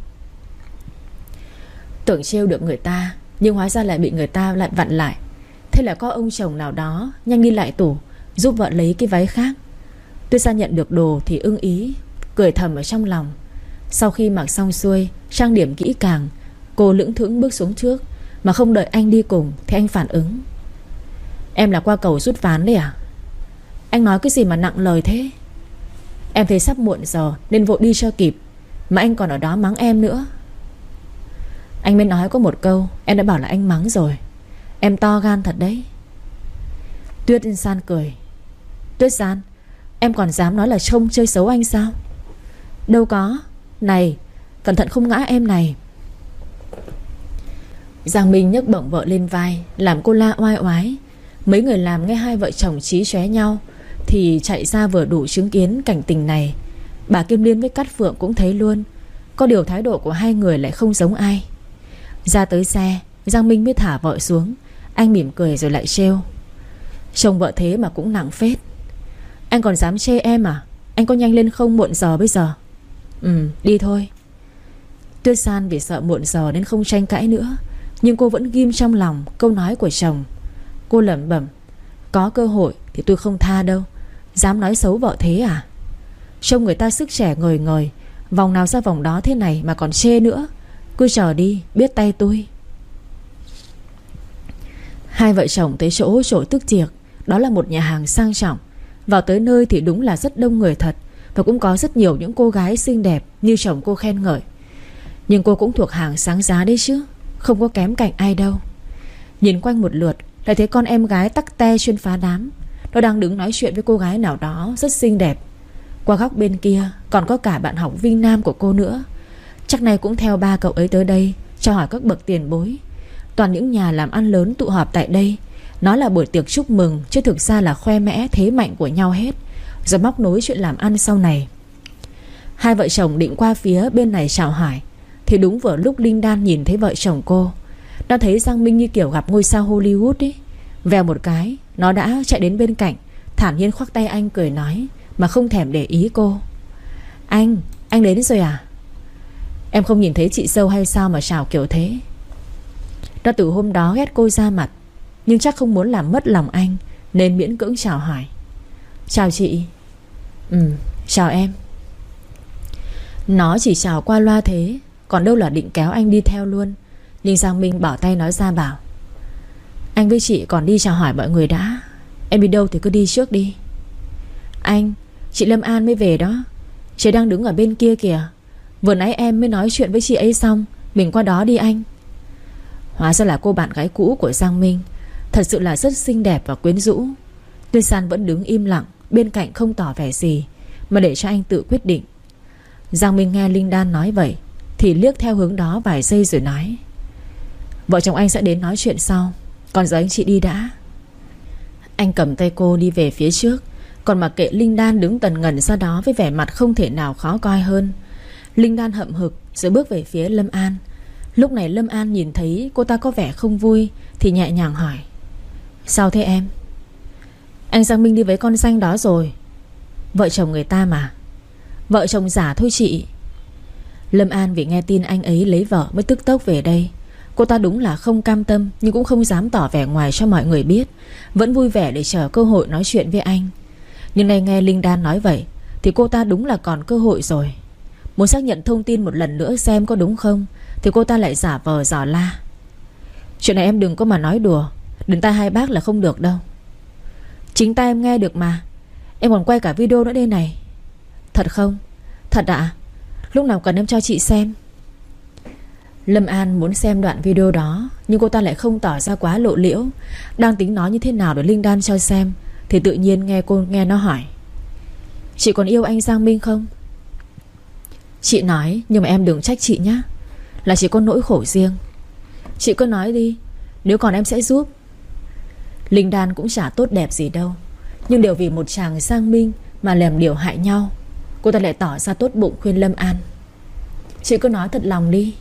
Tưởng trêu được người ta, nhưng hóa ra lại bị người ta lại vặn lại. Thế là có ông chồng nào đó nhanh đi lại tủ giúp vợ lấy cái váy khác. Tuyết San nhận được đồ thì ưng ý, cười thầm ở trong lòng. Sau khi mặc xong xuôi, trang điểm kỹ càng, cô lững thững bước xuống trước. Mà không đợi anh đi cùng thì anh phản ứng. Em là qua cầu rút ván đấy à? Anh nói cái gì mà nặng lời thế? Em thấy sắp muộn giờ nên vội đi cho kịp, mà anh còn ở đó mắng em nữa. Anh mới nói có một câu, em đã bảo là anh mắng rồi. Em to gan thật đấy. Tuyết San cười. Tuyết San, em còn dám nói là trông chơi xấu anh sao? Đâu có. Này, cẩn thận không ngã em này. Giang Minh nhấc bổng vợ lên vai, làm cô la oai oái. Mấy người làm nghe hai vợ chồng chí chóe nhau thì chạy ra vừa đủ chứng kiến cảnh tình này. Bà Kim Liên với Cát Phượng cũng thấy luôn. Có điều thái độ của hai người lại không giống ai. Ra tới xe, Giang Minh mới thả vợ xuống. Anh mỉm cười rồi lại trêu. Chồng vợ thế mà cũng nặng phết. Anh còn dám chê em à? Anh có nhanh lên không, muộn giờ bây giờ. Ừ, đi thôi. Tuyết San vì sợ muộn giờ nên không tranh cãi nữa, nhưng cô vẫn ghim trong lòng câu nói của chồng. Cô lẩm bẩm. Có cơ hội thì tôi không tha đâu. Dám nói xấu vợ thế à? Trông người ta sức trẻ ngời ngời, vòng nào ra vòng đó thế này mà còn chê nữa. Cứ chờ đi, biết tay tôi. Hai vợ chồng tới chỗ trổ tức tiệc. Đó là một nhà hàng sang trọng. Vào tới nơi thì đúng là rất đông người thật, và cũng có rất nhiều những cô gái xinh đẹp như chồng cô khen ngợi. Nhưng cô cũng thuộc hàng sáng giá đấy chứ, không có kém cạnh ai đâu. Nhìn quanh một lượt lại thấy con em gái tắc te chuyên phá đám. Nó đang đứng nói chuyện với cô gái nào đó rất xinh đẹp. Qua góc bên kia còn có cả bạn học Vinh Nam của cô nữa. Chắc nay cũng theo ba cậu ấy tới đây cho hỏi các bậc tiền bối. Toàn những nhà làm ăn lớn tụ họp tại đây. Nó là buổi tiệc chúc mừng, chứ thực ra là khoe mẽ thế mạnh của nhau hết, rồi móc nối chuyện làm ăn sau này. Hai vợ chồng định qua phía bên này chào hỏi thì đúng vừa lúc Linh Đan nhìn thấy vợ chồng cô. Nó thấy Giang Minh như kiểu gặp ngôi sao Hollywood ấy. Vèo một cái, nó đã chạy đến bên cạnh, thản nhiên khoác tay anh cười nói, mà không thèm để ý cô. Anh, anh đến rồi à? Em không nhìn thấy chị dâu hay sao mà chào kiểu thế? Nó từ hôm đó ghét cô ra mặt, nhưng chắc không muốn làm mất lòng anh nên miễn cưỡng chào hỏi. Chào chị. Ừ, chào em. Nó chỉ chào qua loa thế, còn đâu là định kéo anh đi theo luôn. Nhưng Giang Minh bỏ tay nói ra bảo, anh với chị còn đi chào hỏi mọi người đã. Em đi đâu thì cứ đi trước đi. Anh, chị Lâm An mới về đó. Chị đang đứng ở bên kia kìa. Vừa nãy em mới nói chuyện với chị ấy xong, mình qua đó đi anh. Hóa ra là cô bạn gái cũ của Giang Minh. Thật sự là rất xinh đẹp và quyến rũ. Tuyết San vẫn đứng im lặng bên cạnh không tỏ vẻ gì, mà để cho anh tự quyết định. Giang Minh nghe Linh Đan nói vậy thì liếc theo hướng đó vài giây rồi nói, vợ chồng anh sẽ đến nói chuyện sau, còn giờ anh chị đi đã. Anh cầm tay cô đi về phía trước, Còn mặc kệ Linh Đan đứng tần ngần ra đó với vẻ mặt không thể nào khó coi hơn. Linh Đan hậm hực rồi bước về phía Lâm An. Lúc này Lâm An nhìn thấy cô ta có vẻ không vui thì nhẹ nhàng hỏi: Sao thế em? Anh Giang Minh đi với con xanh đó rồi. Vợ chồng người ta mà. Vợ chồng giả thôi chị. Lâm An vì nghe tin anh ấy lấy vợ mới tức tốc về đây. Cô ta đúng là không cam tâm, nhưng cũng không dám tỏ vẻ ngoài cho mọi người biết, vẫn vui vẻ để chờ cơ hội nói chuyện với anh. Nhưng nay nghe Linh Đan nói vậy thì cô ta đúng là còn cơ hội rồi. Muốn xác nhận thông tin một lần nữa xem có đúng không thì cô ta lại giả vờ dò la: Chuyện này em đừng có mà nói đùa, đến tai hai bác là không được đâu. Chính tai em nghe được mà. Em còn quay cả video nữa đây này. Thật không? Thật ạ? À? Lúc nào cần em cho chị xem. Lâm An muốn xem đoạn video đó, nhưng cô ta lại không tỏ ra quá lộ liễu. Đang tính nói như thế nào để Linh Đan cho xem thì tự nhiên nghe cô nghe nó hỏi: Chị còn yêu anh Giang Minh không? Chị nói, nhưng mà em đừng trách chị nhé, là chị có nỗi khổ riêng. Chị cứ nói đi, nếu còn em sẽ giúp. Linh Đan cũng chả tốt đẹp gì đâu, nhưng đều vì một chàng Giang Minh mà làm điều hại nhau. Cô ta lại tỏ ra tốt bụng khuyên Lâm An: Chị cứ nói thật lòng đi.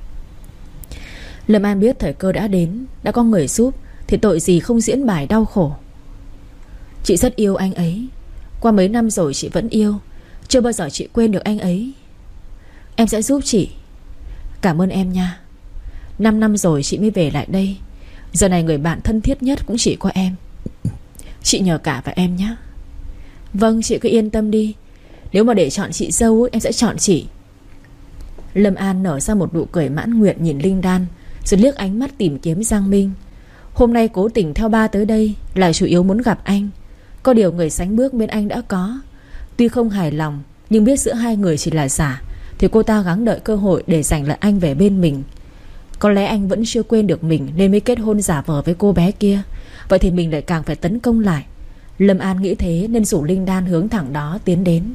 Lâm An biết thời cơ đã đến, đã có người giúp thì tội gì không diễn bài đau khổ. Chị rất yêu anh ấy. Qua mấy năm rồi chị vẫn yêu, chưa bao giờ chị quên được anh ấy. Em sẽ giúp chị. Cảm ơn em nha. Năm năm rồi chị mới về lại đây. Giờ này người bạn thân thiết nhất cũng chỉ có em. Chị nhờ cả vào em nhé. Vâng, chị cứ yên tâm đi. Nếu mà để chọn chị dâu em sẽ chọn chị. Lâm An nở ra một nụ cười mãn nguyện nhìn Linh Đan, rồi liếc ánh mắt tìm kiếm Giang Minh. Hôm nay cố tình theo ba tới đây là chủ yếu muốn gặp anh. Có điều người sánh bước bên anh đã có. Tuy không hài lòng, nhưng biết giữa hai người chỉ là giả, thì cô ta gắng đợi cơ hội để giành lại anh về bên mình. Có lẽ anh vẫn chưa quên được mình nên mới kết hôn giả vờ với cô bé kia. Vậy thì mình lại càng phải tấn công lại. Lâm An nghĩ thế nên rủ Linh Đan hướng thẳng đó tiến đến.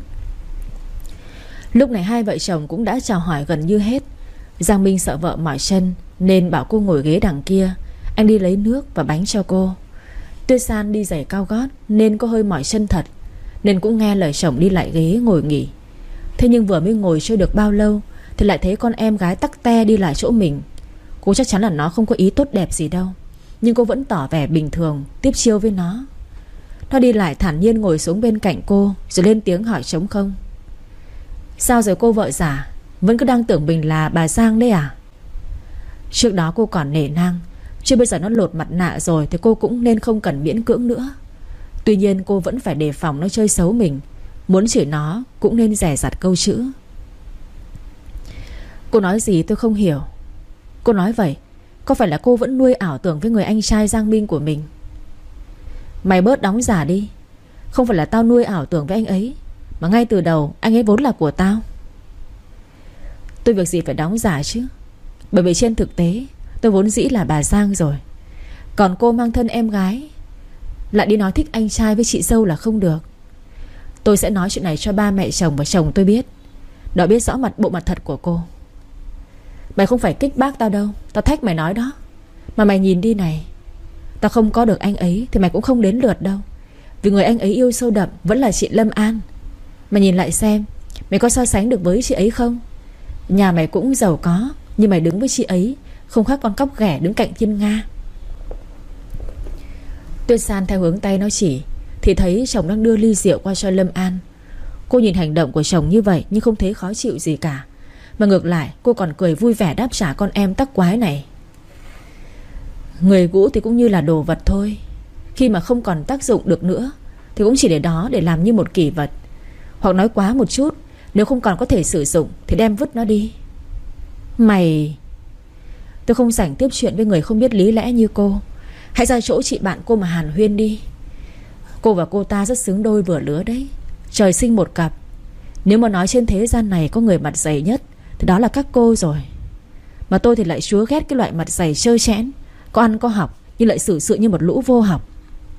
Lúc này hai vợ chồng cũng đã chào hỏi gần như hết. Giang Minh sợ vợ mỏi chân nên bảo cô ngồi ghế đằng kia. Anh đi lấy nước và bánh cho cô. Tuyết San đi giày cao gót nên có hơi mỏi chân thật, nên cũng nghe lời chồng đi lại ghế ngồi nghỉ. Thế nhưng vừa mới ngồi chưa được bao lâu thì lại thấy con em gái tắc te đi lại chỗ mình. Cô chắc chắn là nó không có ý tốt đẹp gì đâu, nhưng cô vẫn tỏ vẻ bình thường tiếp chiêu với nó. Nó đi lại thản nhiên ngồi xuống bên cạnh cô, rồi lên tiếng hỏi trống không: Sao rồi cô vợ già, vẫn cứ đang tưởng mình là bà Giang đấy à? Trước đó cô còn nể nang, chứ bây giờ nó lột mặt nạ rồi thì cô cũng nên không cần miễn cưỡng nữa. Tuy nhiên cô vẫn phải đề phòng nó chơi xấu mình. Muốn chửi nó cũng nên dè dặt câu chữ. Cô nói gì tôi không hiểu. Cô nói vậy có phải là cô vẫn nuôi ảo tưởng với người anh trai Giang Minh của mình? Mày bớt đóng giả đi. Không phải là tao nuôi ảo tưởng với anh ấy, mà ngay từ đầu anh ấy vốn là của tao. Tôi việc gì phải đóng giả chứ, bởi vì trên thực tế tôi vốn dĩ là bà Giang rồi. Còn cô mang thân em gái lại đi nói thích anh trai với chị dâu là không được. Tôi sẽ nói chuyện này cho ba mẹ chồng và chồng tôi biết, để biết rõ mặt bộ mặt thật của cô. Mày không phải kích bác tao đâu, tao thách mày nói đó. Mà mày nhìn đi này, tao không có được anh ấy thì mày cũng không đến lượt đâu. Vì người anh ấy yêu sâu đậm vẫn là chị Lâm An. Mày nhìn lại xem, mày có so sánh được với chị ấy không? Nhà mày cũng giàu có, nhưng mày đứng với chị ấy không khác con cóc ghẻ đứng cạnh thiên nga. Tuyết San theo hướng tay nó chỉ thì thấy chồng đang đưa ly rượu qua cho Lâm An. Cô nhìn hành động của chồng như vậy nhưng không thấy khó chịu gì cả, mà ngược lại cô còn cười vui vẻ đáp trả con em tắc quái này. Người cũ thì cũng như là đồ vật thôi. Khi mà không còn tác dụng được nữa thì cũng chỉ để đó để làm như một kỷ vật. Hoặc nói quá một chút, nếu không còn có thể sử dụng thì đem vứt nó đi. Mày... Tôi không rảnh tiếp chuyện với người không biết lý lẽ như cô. Hãy ra chỗ chị bạn cô mà hàn huyên đi. Cô và cô ta rất xứng đôi vừa lứa đấy, trời sinh một cặp. Nếu mà nói trên thế gian này có người mặt dày nhất thì đó là các cô rồi. Mà tôi thì lại chúa ghét cái loại mặt dày trơ trẽn, có ăn có học nhưng lại xử sự như một lũ vô học.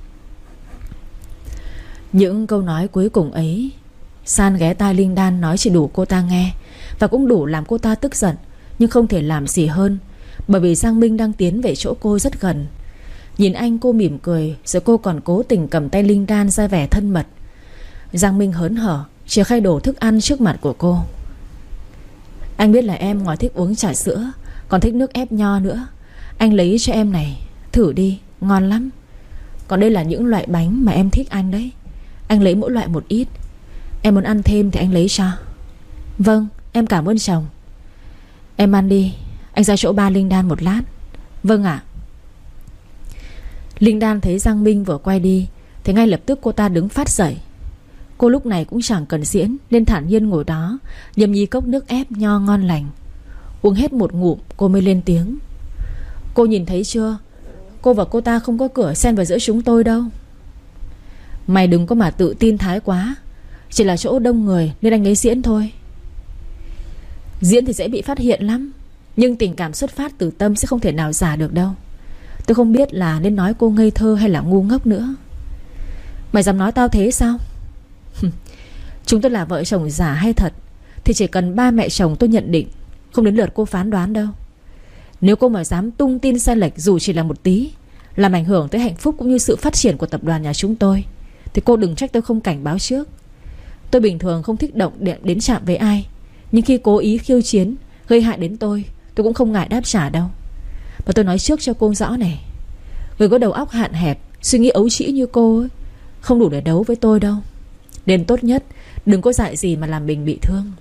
Những câu nói cuối cùng ấy San ghé tai Linh Đan nói chỉ đủ cô ta nghe, và cũng đủ làm cô ta tức giận, nhưng không thể làm gì hơn, bởi vì Giang Minh đang tiến về chỗ cô rất gần. Nhìn anh cô mỉm cười, rồi cô còn cố tình cầm tay Linh Đan ra vẻ thân mật. Giang Minh hớn hở chia khay đổ thức ăn trước mặt của cô. Anh biết là em ngoài thích uống trà sữa còn thích nước ép nho nữa. Anh lấy cho em này, thử đi, ngon lắm. Còn đây là những loại bánh mà em thích anh đấy. Anh lấy mỗi loại một ít. Em muốn ăn thêm thì anh lấy cho. Vâng, em cảm ơn chồng. Em ăn đi, anh ra chỗ ba Linh Đan một lát. Vâng ạ. Linh Đan thấy Giang Minh vừa quay đi thì ngay lập tức cô ta đứng phát dậy. Cô lúc này cũng chẳng cần diễn nên thản nhiên ngồi đó nhâm nhi cốc nước ép nho ngon lành. Uống hết một ngụm cô mới lên tiếng. Cô nhìn thấy chưa, cô và cô ta không có cửa xen vào giữa chúng tôi đâu. Mày đừng có mà tự tin thái quá. Chỉ là chỗ đông người nên anh ấy diễn thôi. Diễn thì dễ bị phát hiện lắm, nhưng tình cảm xuất phát từ tâm sẽ không thể nào giả được đâu. Tôi không biết là nên nói cô ngây thơ hay là ngu ngốc nữa. Mày dám nói tao thế sao? Chúng tôi là vợ chồng giả hay thật thì chỉ cần ba mẹ chồng tôi nhận định, không đến lượt cô phán đoán đâu. Nếu cô mà dám tung tin sai lệch dù chỉ là một tí, làm ảnh hưởng tới hạnh phúc cũng như sự phát triển của tập đoàn nhà chúng tôi, thì cô đừng trách tôi không cảnh báo trước. Tôi bình thường không thích động đến, đến chạm với ai, nhưng khi cố ý khiêu chiến gây hại đến tôi, tôi cũng không ngại đáp trả đâu. Và tôi nói trước cho cô rõ này, người có đầu óc hạn hẹp, suy nghĩ ấu trĩ như cô ấy, không đủ để đấu với tôi đâu. Nên tốt nhất đừng có dại gì mà làm mình bị thương.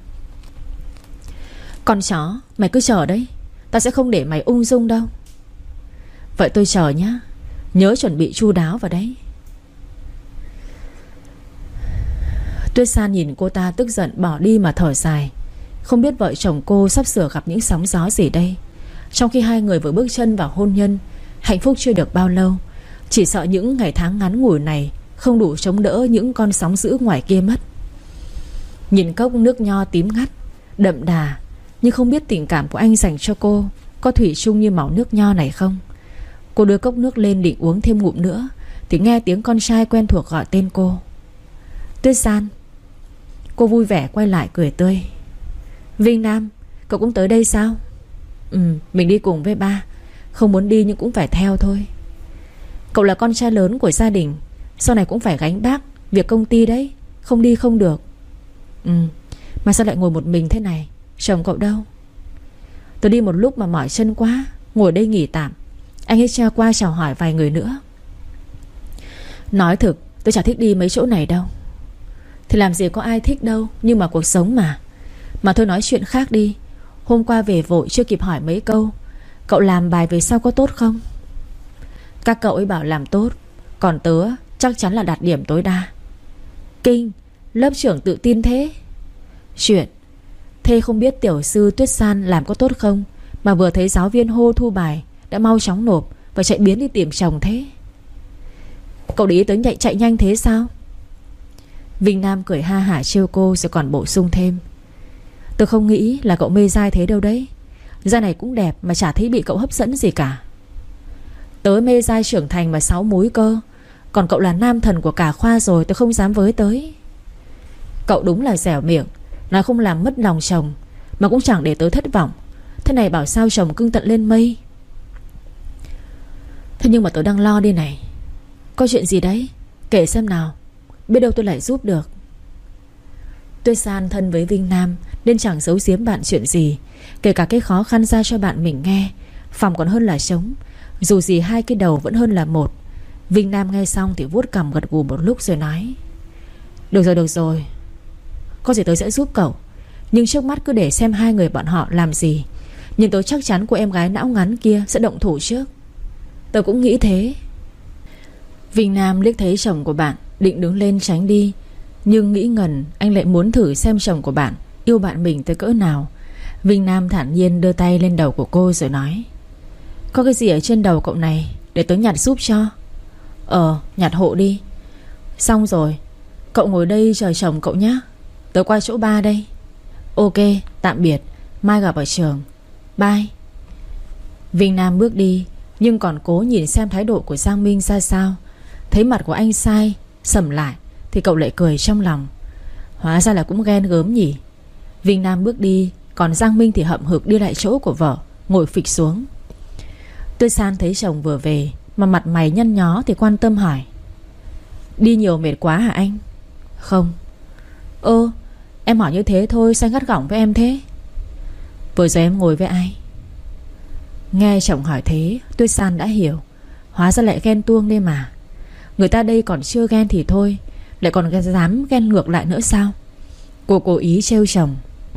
Con chó, mày cứ chờ đấy, tao sẽ không để mày ung dung đâu. Vậy tôi chờ nhá, nhớ chuẩn bị chu đáo vào đấy. Tuyết San nhìn cô ta tức giận bỏ đi mà thở dài. Không biết vợ chồng cô sắp sửa gặp những sóng gió gì đây. Trong khi hai người vừa bước chân vào hôn nhân, hạnh phúc chưa được bao lâu, chỉ sợ những ngày tháng ngắn ngủi này không đủ chống đỡ những con sóng dữ ngoài kia mất. Nhìn cốc nước nho tím ngắt, đậm đà, nhưng không biết tình cảm của anh dành cho cô có thủy chung như màu nước nho này không. Cô đưa cốc nước lên định uống thêm ngụm nữa thì nghe tiếng con trai quen thuộc gọi tên cô. Tuyết San. Cô vui vẻ quay lại cười tươi. Vinh Nam, cậu cũng tới đây sao? Ừ, mình đi cùng với ba. Không muốn đi nhưng cũng phải theo thôi. Cậu là con trai lớn của gia đình, sau này cũng phải gánh vác việc công ty đấy, không đi không được. Ừ, mà sao lại ngồi một mình thế này? Chồng cậu đâu? Tôi đi một lúc mà mỏi chân quá, ngồi đây nghỉ tạm. Anh ấy trao qua chào hỏi vài người nữa. Nói thực, tôi chả thích đi mấy chỗ này đâu. Thì làm gì có ai thích đâu, nhưng mà cuộc sống mà. Mà thôi nói chuyện khác đi. Hôm qua về vội chưa kịp hỏi mấy câu. Cậu làm bài về sau có tốt không? Các cậu ấy bảo làm tốt, còn tớ chắc chắn là đạt điểm tối đa. Kinh, lớp trưởng tự tin thế. Chuyện thế không biết tiểu sư Tuyết San làm có tốt không, mà vừa thấy giáo viên hô thu bài đã mau chóng nộp và chạy biến đi tìm chồng thế. Cậu để ý tới nhạy chạy nhanh thế sao? Vinh Nam cười ha hả trêu cô rồi còn bổ sung thêm. Tôi không nghĩ là cậu mê dai thế đâu đấy. Da này cũng đẹp mà chả thấy bị cậu hấp dẫn gì cả. Tớ mê dai trưởng thành mà sáu múi cơ. Còn cậu là nam thần của cả khoa rồi, tôi không dám với tới. Cậu đúng là dẻo miệng, nói không làm mất lòng chồng mà cũng chẳng để tớ thất vọng. Thế này bảo sao chồng cưng tận lên mây. Thế nhưng mà tớ đang lo đi này. Có chuyện gì đấy? Kể xem nào, biết đâu tôi lại giúp được. Tuyết San thân với Vinh Nam nên chẳng giấu giếm bạn chuyện gì, kể cả cái khó khăn ra cho bạn mình nghe. Phòng còn hơn là trống. Dù gì hai cái đầu vẫn hơn là một. Vinh Nam nghe xong thì vuốt cằm gật gù một lúc rồi nói. Được rồi được rồi, có gì tớ sẽ giúp cậu, nhưng trước mắt cứ để xem hai người bọn họ làm gì. Nhưng tớ chắc chắn cô em gái não ngắn kia sẽ động thủ trước. Tớ cũng nghĩ thế. Vinh Nam liếc thấy chồng của bạn định đứng lên tránh đi, nhưng nghĩ ngần anh lại muốn thử xem chồng của bạn yêu bạn mình tới cỡ nào. Vinh Nam thản nhiên đưa tay lên đầu của cô rồi nói. Có cái gì ở trên đầu cậu này, để tớ nhặt giúp cho. Ờ, nhặt hộ đi. Xong rồi, cậu ngồi đây chờ chồng cậu nhé. Tớ qua chỗ ba đây. Ok, tạm biệt, mai gặp ở trường. Bye. Vinh Nam bước đi, nhưng còn cố nhìn xem thái độ của Giang Minh ra sao. Thấy mặt của anh sai sầm lại thì cậu lại cười trong lòng. Hóa ra là cũng ghen gớm nhỉ. Vinh Nam bước đi, còn Giang Minh thì hậm hực đi lại chỗ của vợ, ngồi phịch xuống. Tuyết San thấy chồng vừa về mà mặt mày nhăn nhó thì quan tâm hỏi. Đi nhiều mệt quá hả anh? Không. Ơ, em hỏi như thế thôi, sao gắt gỏng với em thế? Vừa rồi em ngồi với ai? Nghe chồng hỏi thế, Tuyết San đã hiểu. Hóa ra lại ghen tuông đây mà. Người ta đây còn chưa ghen thì thôi, lại còn dám ghen ngược lại nữa sao? Cô cố ý trêu chồng.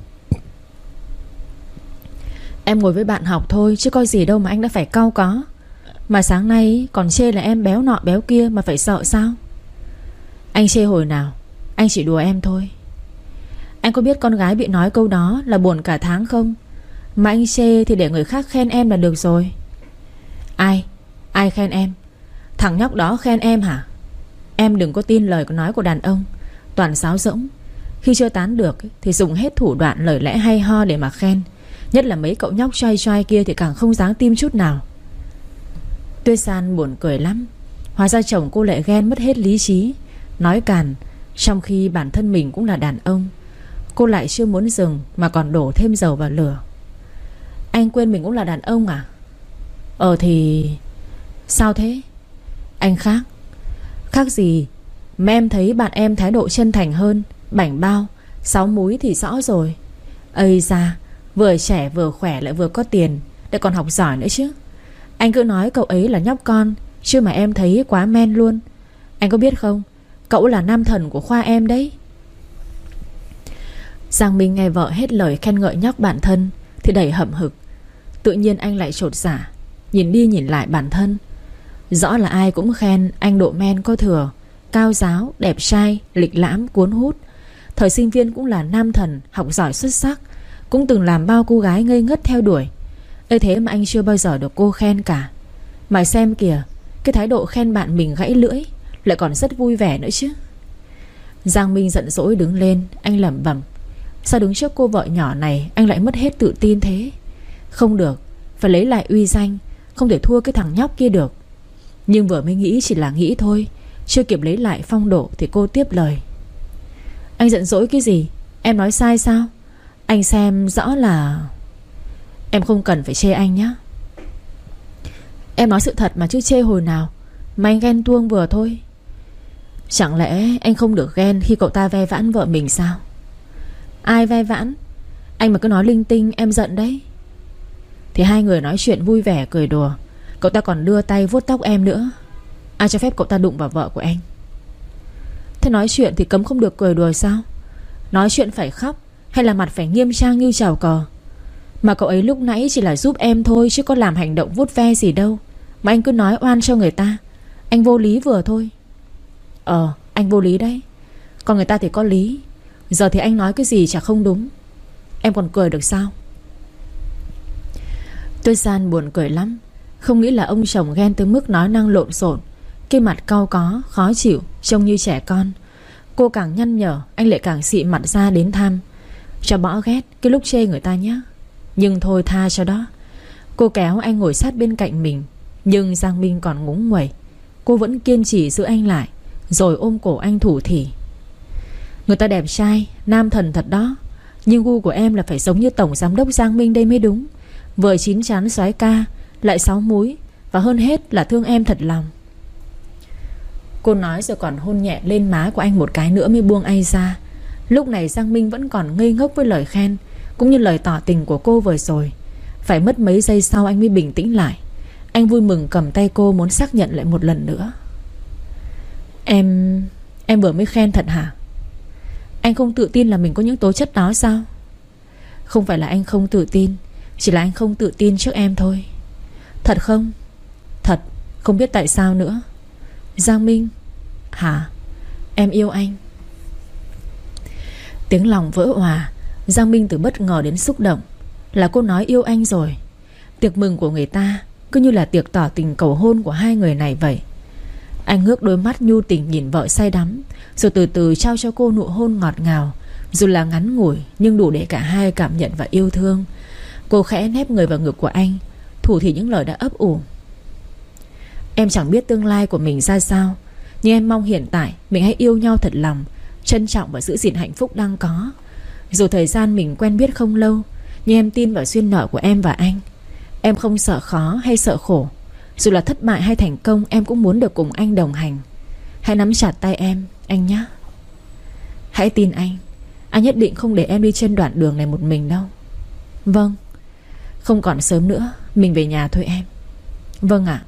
Em ngồi với bạn học thôi, chứ có gì đâu mà anh đã phải cau có. Mà sáng nay còn chê là em béo nọ béo kia mà phải sợ sao? Anh chê hồi nào? Anh chỉ đùa em thôi. Anh có biết con gái bị nói câu đó là buồn cả tháng không? Mà anh chê thì để người khác khen em là được rồi. Ai? Ai khen em? Thằng nhóc đó khen em hả? Em đừng có tin lời nói của đàn ông, toàn sáo rỗng. Khi chưa tán được thì dùng hết thủ đoạn lời lẽ hay ho để mà khen. Nhất là mấy cậu nhóc trai trai kia thì càng không dám tin chút nào. Tuyết San buồn cười lắm. Hóa ra chồng cô lại ghen mất hết lý trí, nói càn, trong khi bản thân mình cũng là đàn ông. Cô lại chưa muốn dừng mà còn đổ thêm dầu vào lửa. Anh quên mình cũng là đàn ông à? Ờ thì... Sao thế? Anh khác. Khác gì? Mà em thấy bạn em thái độ chân thành hơn, bảnh bao, sáu múi thì rõ rồi. Ây da, vừa trẻ vừa khỏe lại vừa có tiền, lại còn học giỏi nữa chứ. Anh cứ nói cậu ấy là nhóc con, chứ mà em thấy quá men luôn. Anh có biết không, cậu là nam thần của khoa em đấy. Giang Minh nghe vợ hết lời khen ngợi nhóc bạn thân thì đầy hậm hực. Tự nhiên anh lại chột dạ, nhìn đi nhìn lại bản thân. Rõ là ai cũng khen anh độ men có thừa, cao giáo, đẹp trai, lịch lãm, cuốn hút. Thời sinh viên cũng là nam thần, học giỏi xuất sắc, cũng từng làm bao cô gái ngây ngất theo đuổi. Ê thế mà anh chưa bao giờ được cô khen cả. Mà xem kìa, cái thái độ khen bạn mình gãy lưỡi, lại còn rất vui vẻ nữa chứ. Giang Minh giận dỗi đứng lên. Anh lẩm bẩm, sao đứng trước cô vợ nhỏ này anh lại mất hết tự tin thế? Không được, phải lấy lại uy danh, không thể thua cái thằng nhóc kia được. Nhưng vừa mới nghĩ chỉ là nghĩ thôi, chưa kịp lấy lại phong độ thì cô tiếp lời. Anh giận dỗi cái gì? Em nói sai sao? Anh xem rõ là... Em không cần phải chê anh nhé. Em nói sự thật mà chứ chê hồi nào. Mà anh ghen tuông vừa thôi. Chẳng lẽ anh không được ghen khi cậu ta ve vãn vợ mình sao? Ai ve vãn? Anh mà cứ nói linh tinh em giận đấy. Thì hai người nói chuyện vui vẻ cười đùa, cậu ta còn đưa tay vuốt tóc em nữa. Ai cho phép cậu ta đụng vào vợ của anh? Thế nói chuyện thì cấm không được cười đùa sao? Nói chuyện phải khóc hay là mặt phải nghiêm trang như chào cờ? Mà cậu ấy lúc nãy chỉ là giúp em thôi, chứ có làm hành động vuốt ve gì đâu. Mà anh cứ nói oan cho người ta. Anh vô lý vừa thôi. Ờ, anh vô lý đấy. Còn người ta thì có lý. Giờ thì anh nói cái gì chả không đúng. Em còn cười được sao? Tuyết San buồn cười lắm. Không nghĩ là ông chồng ghen tới mức nói năng lộn xộn, cái mặt cau có, khó chịu, trông như trẻ con. Cô càng nhăn nhở, anh lại càng xị mặt ra đến thăm. Cho bỏ ghét cái lúc chê người ta nhé. Nhưng thôi tha cho đó. Cô kéo anh ngồi sát bên cạnh mình. Nhưng Giang Minh còn ngúng nguẩy. Cô vẫn kiên trì giữ anh lại, rồi ôm cổ anh thủ thỉ. Người ta đẹp trai, nam thần thật đó. Nhưng gu của em là phải giống như tổng giám đốc Giang Minh đây mới đúng. Vừa chín chắn soái ca, lại sáu múi, và hơn hết là thương em thật lòng. Cô nói rồi còn hôn nhẹ lên má của anh một cái nữa mới buông anh ra. Lúc này Giang Minh vẫn còn ngây ngốc với lời khen cũng như lời tỏ tình của cô vừa rồi. Phải mất mấy giây sau anh mới bình tĩnh lại. Anh vui mừng cầm tay cô muốn xác nhận lại một lần nữa. Em... em vừa mới khen thật hả? Anh không tự tin là mình có những tố chất đó sao? Không phải là anh không tự tin, chỉ là anh không tự tin trước em thôi. Thật không? Thật, không biết tại sao nữa. Giang Minh. Hả? Em yêu anh. Tiếng lòng vỡ òa. Giang Minh từ bất ngờ đến xúc động. Là cô nói yêu anh rồi. Tiệc mừng của người ta cứ như là tiệc tỏ tình cầu hôn của hai người này vậy. Anh ngước đôi mắt nhu tình nhìn vợ say đắm, rồi từ từ trao cho cô nụ hôn ngọt ngào. Dù là ngắn ngủi nhưng đủ để cả hai cảm nhận và yêu thương. Cô khẽ nép người vào ngực của anh, thủ thỉ những lời đã ấp ủ. Em chẳng biết tương lai của mình ra sao, nhưng em mong hiện tại mình hãy yêu nhau thật lòng, trân trọng và giữ gìn hạnh phúc đang có. Dù thời gian mình quen biết không lâu, nhưng em tin vào duyên nợ của em và anh. Em không sợ khó hay sợ khổ. Dù là thất bại hay thành công, em cũng muốn được cùng anh đồng hành. Hãy nắm chặt tay em, anh nhé. Hãy tin anh, anh nhất định không để em đi trên đoạn đường này một mình đâu. Vâng. Không còn sớm nữa, mình về nhà thôi em. Vâng ạ.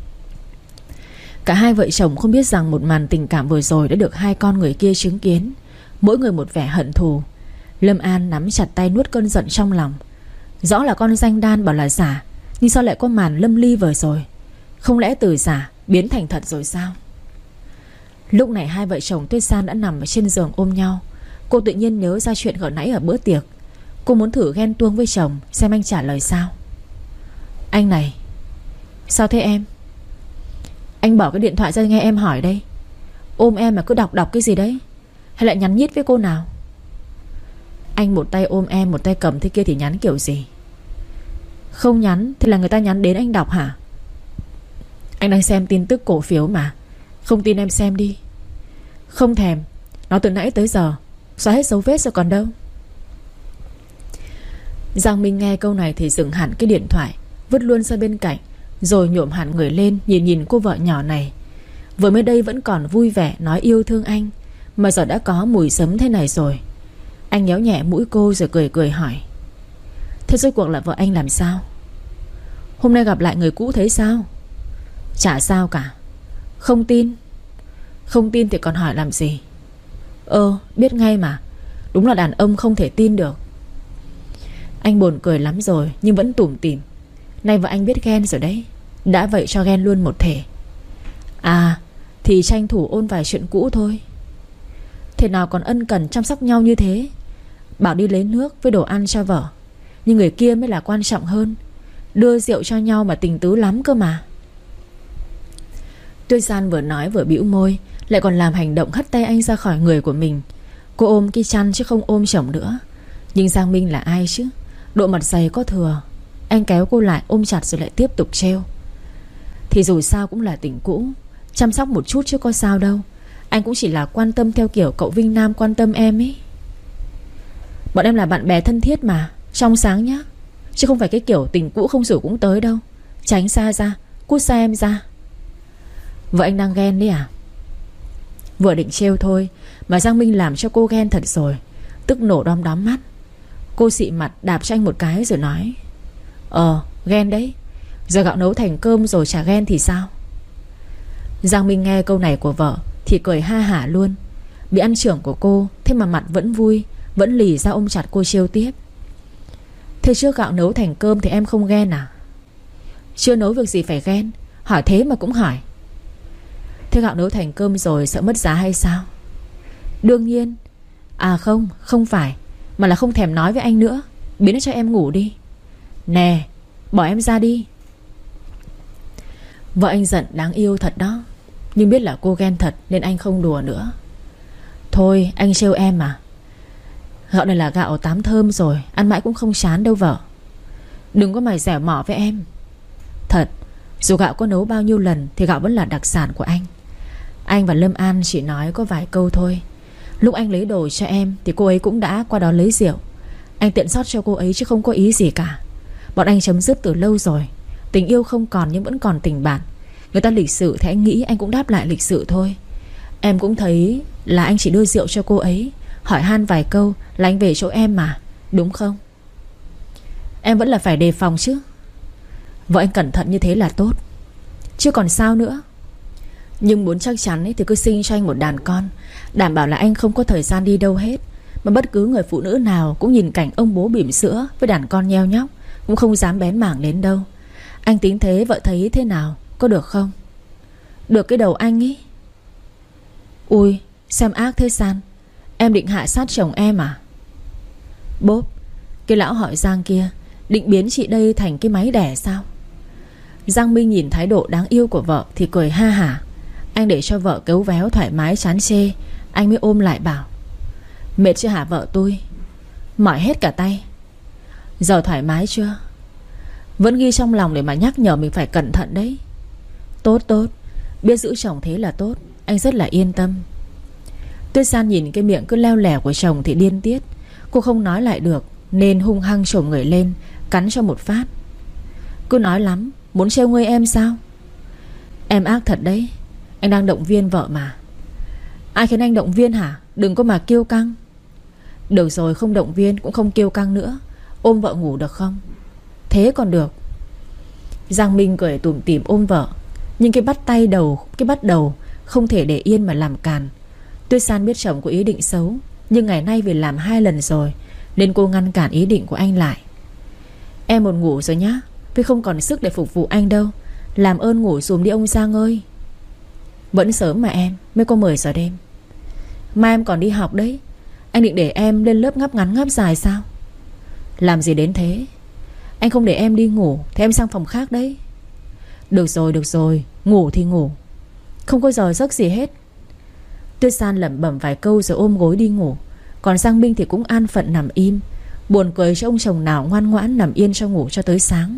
Cả hai vợ chồng không biết rằng một màn tình cảm vừa rồi đã được hai con người kia chứng kiến, mỗi người một vẻ hận thù. Lâm An nắm chặt tay nuốt cơn giận trong lòng. Rõ là con danh đan bảo là giả, nhưng sao lại có màn lâm ly vừa rồi? Không lẽ từ giả biến thành thật rồi sao? Lúc này hai vợ chồng Tuyết San đã nằm ở trên giường ôm nhau. Cô tự nhiên nhớ ra chuyện vừa nãy ở bữa tiệc. Cô muốn thử ghen tuông với chồng, xem anh trả lời sao. Anh này. Sao thế em? Anh bỏ cái điện thoại ra nghe em hỏi đây. Ôm em mà cứ đọc đọc cái gì đấy? Hay lại nhắn nhít với cô nào? Anh một tay ôm em, một tay cầm thế kia thì nhắn kiểu gì? Không nhắn thì là người ta nhắn đến anh đọc hả? Anh đang xem tin tức cổ phiếu mà. Không tin em xem đi. Không thèm. Nó từ nãy tới giờ xóa hết dấu vết rồi còn đâu. Giang Minh nghe câu này thì dừng hẳn cái điện thoại, vứt luôn sang bên cạnh, rồi nhổm hẳn người lên nhìn nhìn cô vợ nhỏ này. Vừa mới đây vẫn còn vui vẻ nói yêu thương anh, mà giờ đã có mùi sấm thế này rồi. Anh nhéo nhẹ mũi cô rồi cười cười hỏi: Thế rốt cuộc là vợ anh làm sao? Hôm nay gặp lại người cũ thấy sao? Chả sao cả. Không tin. Không tin thì còn hỏi làm gì? Ờ, biết ngay mà. Đúng là đàn ông không thể tin được. Anh buồn cười lắm rồi nhưng vẫn tủm tỉm. Nay vợ anh biết ghen rồi đấy. Đã vậy cho ghen luôn một thể. À, thì tranh thủ ôn vài chuyện cũ thôi. Thế nào còn ân cần chăm sóc nhau như thế. Bảo đi lấy nước với đồ ăn cho vợ, nhưng người kia mới là quan trọng hơn. Đưa rượu cho nhau mà tình tứ lắm cơ mà. Tuyết San vừa nói vừa bĩu môi, lại còn làm hành động hất tay anh ra khỏi người của mình. Cô ôm cái chăn chứ không ôm chồng nữa. Nhưng Giang Minh là ai chứ? Độ mặt dày có thừa. Anh kéo cô lại ôm chặt rồi lại tiếp tục trêu: Thì dù sao cũng là tình cũ, chăm sóc một chút chứ có sao đâu. Anh cũng chỉ là quan tâm theo kiểu cậu Vinh Nam quan tâm em ấy. Bọn em là bạn bè thân thiết mà, trong sáng nhá. Chứ không phải cái kiểu tình cũ không rủ cũng tới đâu. Tránh xa ra, cút xa em ra. Vợ anh đang ghen đấy à? Vừa định trêu thôi mà Giang Minh làm cho cô ghen thật rồi. Tức nổ đom đóm mắt. Cô xị mặt đạp cho anh một cái rồi nói: Ờ, ghen đấy. Giờ gạo nấu thành cơm rồi chả ghen thì sao? Giang Minh nghe câu này của vợ thì cười ha hả luôn. Bị ăn chưởng của cô, thế mà mặt vẫn vui, vẫn lì ra ôm chặt cô trêu tiếp: Thế trước gạo nấu thành cơm thì em không ghen à? Chưa nấu việc gì phải ghen. Hỏi thế mà cũng hỏi. Thế gạo nấu thành cơm rồi sợ mất giá hay sao? Đương nhiên. À không, không phải, mà là không thèm nói với anh nữa. Biến nó cho em ngủ đi. Nè, bỏ em ra đi. Vợ anh giận đáng yêu thật đó. Nhưng biết là cô ghen thật nên anh không đùa nữa. Thôi anh trêu em mà. Gạo này là gạo tám thơm rồi, ăn mãi cũng không chán đâu vợ. Đừng có mày dẻo mỏ với em. Thật, dù gạo có nấu bao nhiêu lần thì gạo vẫn là đặc sản của anh. Anh và Lâm An chỉ nói có vài câu thôi. Lúc anh lấy đồ cho em thì cô ấy cũng đã qua đó lấy rượu. Anh tiện sót cho cô ấy chứ không có ý gì cả. Bọn anh chấm dứt từ lâu rồi. Tình yêu không còn nhưng vẫn còn tình bạn. Người ta lịch sự thì anh nghĩ anh cũng đáp lại lịch sự thôi. Em cũng thấy là anh chỉ đưa rượu cho cô ấy, hỏi han vài câu là anh về chỗ em mà, đúng không? Em vẫn là phải đề phòng chứ. Vợ anh cẩn thận như thế là tốt, chứ còn sao nữa. Nhưng muốn chắc chắn ấy, thì cứ sinh cho anh một đàn con, đảm bảo là anh không có thời gian đi đâu hết. Mà bất cứ người phụ nữ nào cũng nhìn cảnh ông bố bỉm sữa với đàn con nheo nhóc cũng không dám bén mảng đến đâu. Anh tính thế vợ thấy thế nào, có được không? Được cái đầu anh ý. Ui, xem ác thế San. Em định hạ sát chồng em à? Bốp, cái lão họ Giang kia định biến chị đây thành cái máy đẻ sao? Giang Minh nhìn thái độ đáng yêu của vợ thì cười ha hả. Anh để cho vợ kéo véo thoải mái chán chê, anh mới ôm lại bảo: Mệt chưa hả vợ tôi? Mỏi hết cả tay. Giờ thoải mái chưa? Vẫn ghi trong lòng để mà nhắc nhở mình phải cẩn thận đấy. Tốt tốt, biết giữ chồng thế là tốt. Anh rất là yên tâm. Tuyết San nhìn cái miệng cứ leo lẻo của chồng thì điên tiết. Cô không nói lại được nên hung hăng chồm người lên, cắn cho một phát. Cứ nói lắm, muốn trêu ngươi em sao? Em ác thật đấy. Anh đang động viên vợ mà. Ai khiến anh động viên hả? Đừng có mà kiêu căng. Được rồi, không động viên cũng không kiêu căng nữa. Ôm vợ ngủ được không? Thế còn được. Giang Minh cười tủm tỉm ôm vợ. Nhưng cái bắt tay đầu Cái bắt đầu không thể để yên mà làm càn. Tuyết San biết chồng có ý định xấu, nhưng ngày nay vì làm hai lần rồi nên cô ngăn cản ý định của anh lại. Em một ngủ rồi nhá, vì không còn sức để phục vụ anh đâu. Làm ơn ngủ dùm đi ông Giang ơi. Vẫn sớm mà em, mới có mười giờ đêm. Mai em còn đi học đấy. Anh định để em lên lớp ngáp ngắn ngáp dài sao? Làm gì đến thế. Anh không để em đi ngủ thì em sang phòng khác đấy. Được rồi, được rồi, ngủ thì ngủ. Không có giờ giấc gì hết. Tuyết San lẩm bẩm vài câu rồi ôm gối đi ngủ. Còn Giang Minh thì cũng an phận nằm im. Buồn cười cho ông chồng nào ngoan ngoãn nằm yên cho ngủ cho tới sáng.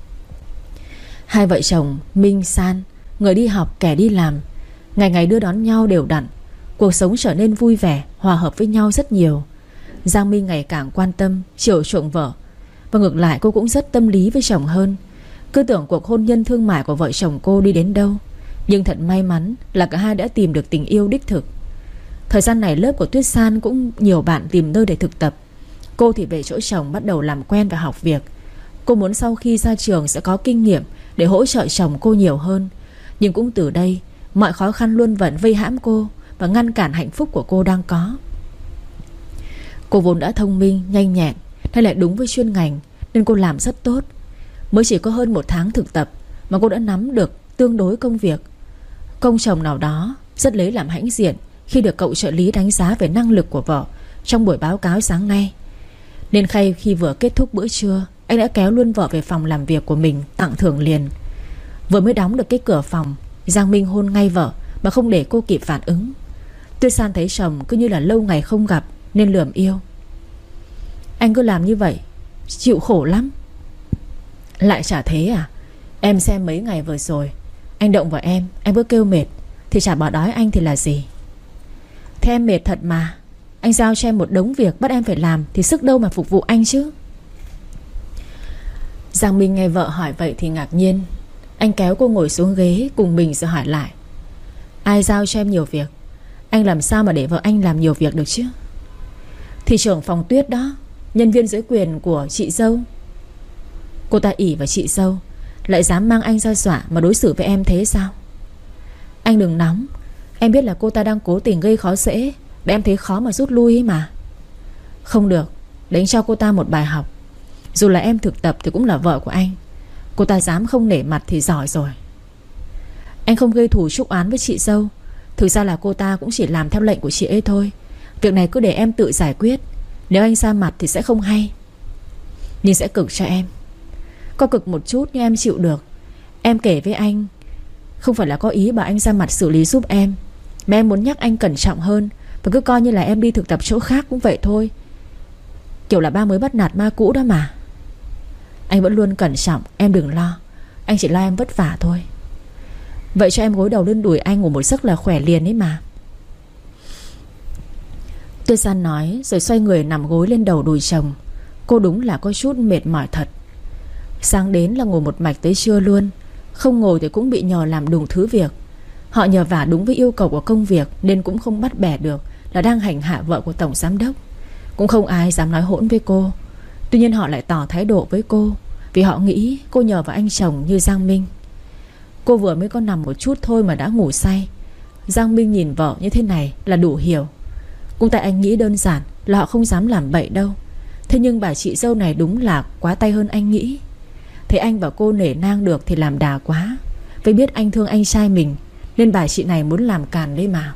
Hai vợ chồng Minh San, người đi học kẻ đi làm, ngày ngày đưa đón nhau đều đặn. Cuộc sống trở nên vui vẻ, hòa hợp với nhau rất nhiều. Giang Minh ngày càng quan tâm, chiều chuộng vợ. Và ngược lại cô cũng rất tâm lý với chồng hơn. Cứ tưởng cuộc hôn nhân thương mại của vợ chồng cô đi đến đâu. Nhưng thật may mắn là cả hai đã tìm được tình yêu đích thực. Thời gian này lớp của Tuyết San cũng nhiều bạn tìm nơi để thực tập. Cô thì về chỗ chồng bắt đầu làm quen và học việc. Cô muốn sau khi ra trường sẽ có kinh nghiệm để hỗ trợ chồng cô nhiều hơn. Nhưng cũng từ đây mọi khó khăn luôn vẫn vây hãm cô và ngăn cản hạnh phúc của cô đang có. Cô vốn đã thông minh, nhanh nhẹn, hay lại đúng với chuyên ngành nên cô làm rất tốt. Mới chỉ có hơn một tháng thực tập mà cô đã nắm được tương đối công việc. Công chồng nào đó rất lấy làm hãnh diện khi được cậu trợ lý đánh giá về năng lực của vợ trong buổi báo cáo sáng nay. Nên khay khi vừa kết thúc bữa trưa, anh đã kéo luôn vợ về phòng làm việc của mình tặng thưởng liền. Vừa mới đóng được cái cửa phòng, Giang Minh hôn ngay vợ mà không để cô kịp phản ứng. Tuyết San thấy chồng cứ như là lâu ngày không gặp nên lườm yêu. Anh cứ làm như vậy chịu khổ lắm. Lại chả thế à? Em xem mấy ngày vừa rồi anh động vào em, em cứ kêu mệt thì chả bỏ đói anh thì là gì. Thế em mệt thật mà. Anh giao cho em một đống việc bắt em phải làm thì sức đâu mà phục vụ anh chứ. Giang Minh nghe vợ hỏi vậy thì ngạc nhiên. Anh kéo cô ngồi xuống ghế cùng mình rồi hỏi lại. Ai giao cho em nhiều việc? Anh làm sao mà để vợ anh làm nhiều việc được chứ? Thì trưởng phòng Tuyết đó, nhân viên dưới quyền của chị dâu. Cô ta ỷ vào chị dâu, lại dám mang anh ra dọa mà đối xử với em thế sao? Anh đừng nóng. Em biết là cô ta đang cố tình gây khó dễ để em thấy khó mà rút lui ấy mà. Không được, để anh cho cô ta một bài học. Dù là em thực tập thì cũng là vợ của anh. Cô ta dám không nể mặt thì giỏi rồi. Anh không gây thù chuốc oán với chị dâu. Thực ra là cô ta cũng chỉ làm theo lệnh của chị ấy thôi. Việc này cứ để em tự giải quyết. Nếu anh ra mặt thì sẽ không hay. Nhưng sẽ cực cho em. Có cực một chút nhưng em chịu được. Em kể với anh không phải là có ý bảo anh ra mặt xử lý giúp em, mà em muốn nhắc anh cẩn trọng hơn. Và cứ coi như là em đi thực tập chỗ khác cũng vậy thôi. Kiểu là ba mới bắt nạt ma cũ đó mà. Anh vẫn luôn cẩn trọng, em đừng lo. Anh chỉ lo em vất vả thôi. Vậy cho em gối đầu lên đùi anh ngủ một giấc là khỏe liền ấy mà. Tuyết San nói rồi xoay người nằm gối lên đầu đùi chồng. Cô đúng là có chút mệt mỏi thật. Sáng đến là ngồi một mạch tới trưa luôn. Không ngồi thì cũng bị nhờ làm đủ thứ việc. Họ nhờ vả đúng với yêu cầu của công việc nên cũng không bắt bẻ được là đang hành hạ vợ của tổng giám đốc. Cũng không ai dám nói hỗn với cô. Tuy nhiên họ lại tỏ thái độ với cô vì họ nghĩ cô nhờ vào anh chồng như Giang Minh. Cô vừa mới có nằm một chút thôi mà đã ngủ say. Giang Minh nhìn vợ như thế này là đủ hiểu. Cũng tại anh nghĩ đơn giản là họ không dám làm bậy đâu. Thế nhưng bà chị dâu này đúng là quá tay hơn anh nghĩ. Thấy anh và cô nể nang được thì làm đà quá. Vì biết anh thương anh trai mình nên bà chị này muốn làm càn đấy mà.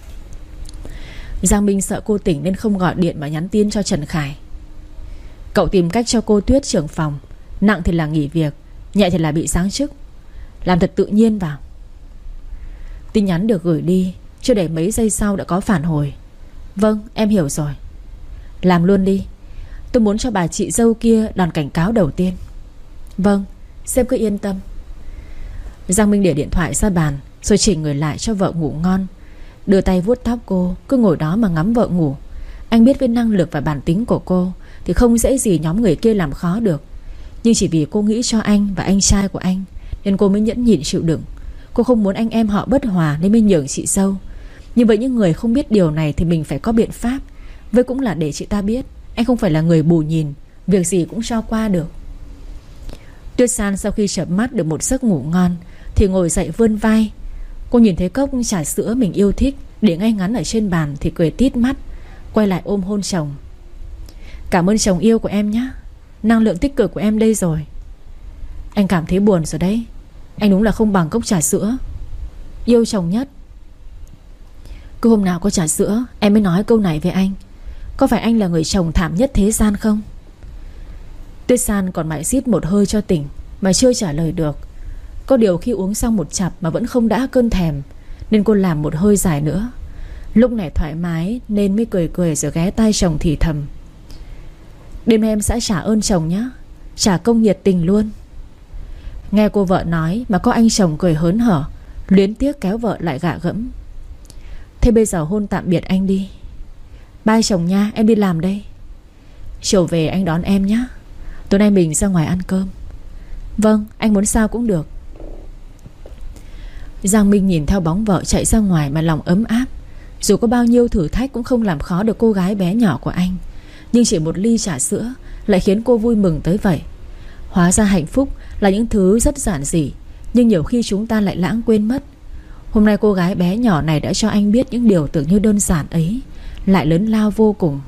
Giang Minh sợ cô tỉnh nên không gọi điện mà nhắn tin cho Trần Khải. Cậu tìm cách cho cô Tuyết trưởng phòng. Nặng thì là nghỉ việc, nhẹ thì là bị giáng chức. Làm thật tự nhiên vào. Tin nhắn được gửi đi, chưa đầy mấy giây sau đã có phản hồi. Vâng, em hiểu rồi. Làm luôn đi. Tôi muốn cho bà chị dâu kia đòn cảnh cáo đầu tiên. Vâng, sếp cứ yên tâm. Giang Minh để điện thoại ra bàn rồi chỉnh người lại cho vợ ngủ ngon. Đưa tay vuốt tóc cô, cứ ngồi đó mà ngắm vợ ngủ. Anh biết với năng lực và bản tính của cô thì không dễ gì nhóm người kia làm khó được. Nhưng chỉ vì cô nghĩ cho anh và anh trai của anh nên cô mới nhẫn nhịn chịu đựng. Cô không muốn anh em họ bất hòa nên mới nhường chị dâu. Nhưng với những người không biết điều này thì mình phải có biện pháp. Với cũng là để chị ta biết anh không phải là người bù nhìn, việc gì cũng cho qua được. Tuyết San sau khi chợp mắt được một giấc ngủ ngon thì ngồi dậy vươn vai. Cô nhìn thấy cốc trà sữa mình yêu thích để ngay ngắn ở trên bàn thì cười tít mắt, quay lại ôm hôn chồng. Cảm ơn chồng yêu của em nhé. Năng lượng tích cực của em đây rồi. Anh cảm thấy buồn rồi đấy. Anh đúng là không bằng cốc trà sữa. Yêu chồng nhất. Cứ hôm nào có trà sữa em mới nói câu này với anh. Có phải anh là người chồng thảm nhất thế gian không? Tuyết San còn mãi rít một hơi cho tỉnh mà chưa trả lời được. Có điều khi uống xong một chặp mà vẫn không đã cơn thèm, nên cô làm một hơi dài nữa. Lúc này thoải mái nên mới cười cười rồi ghé tai chồng thì thầm. Đêm nay em sẽ trả ơn chồng nhé, trả công nhiệt tình luôn. Nghe cô vợ nói mà có anh chồng cười hớn hở, luyến tiếc kéo vợ lại gạ gẫm. Thế bây giờ hôn tạm biệt anh đi. Bye chồng nha, em đi làm đây. Chiều về anh đón em nhé. Tối nay mình ra ngoài ăn cơm. Vâng, anh muốn sao cũng được. Giang Minh nhìn theo bóng vợ chạy ra ngoài mà lòng ấm áp. Dù có bao nhiêu thử thách cũng không làm khó được cô gái bé nhỏ của anh. Nhưng chỉ một ly trà sữa lại khiến cô vui mừng tới vậy. Hóa ra hạnh phúc là những thứ rất giản dị, nhưng nhiều khi chúng ta lại lãng quên mất. Hôm nay cô gái bé nhỏ này đã cho anh biết những điều tưởng như đơn giản ấy lại lớn lao vô cùng.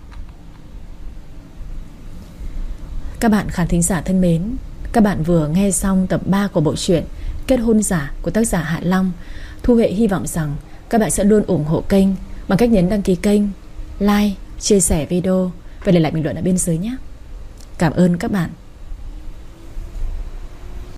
Các bạn khán thính giả thân mến, các bạn vừa nghe xong tập ba của bộ truyện Kết hôn giả của tác giả Hạ Long. Thu Huệ hy vọng rằng các bạn sẽ luôn ủng hộ kênh bằng cách nhấn đăng ký kênh, like, chia sẻ video và để lại bình luận ở bên dưới nhé. Cảm ơn các bạn.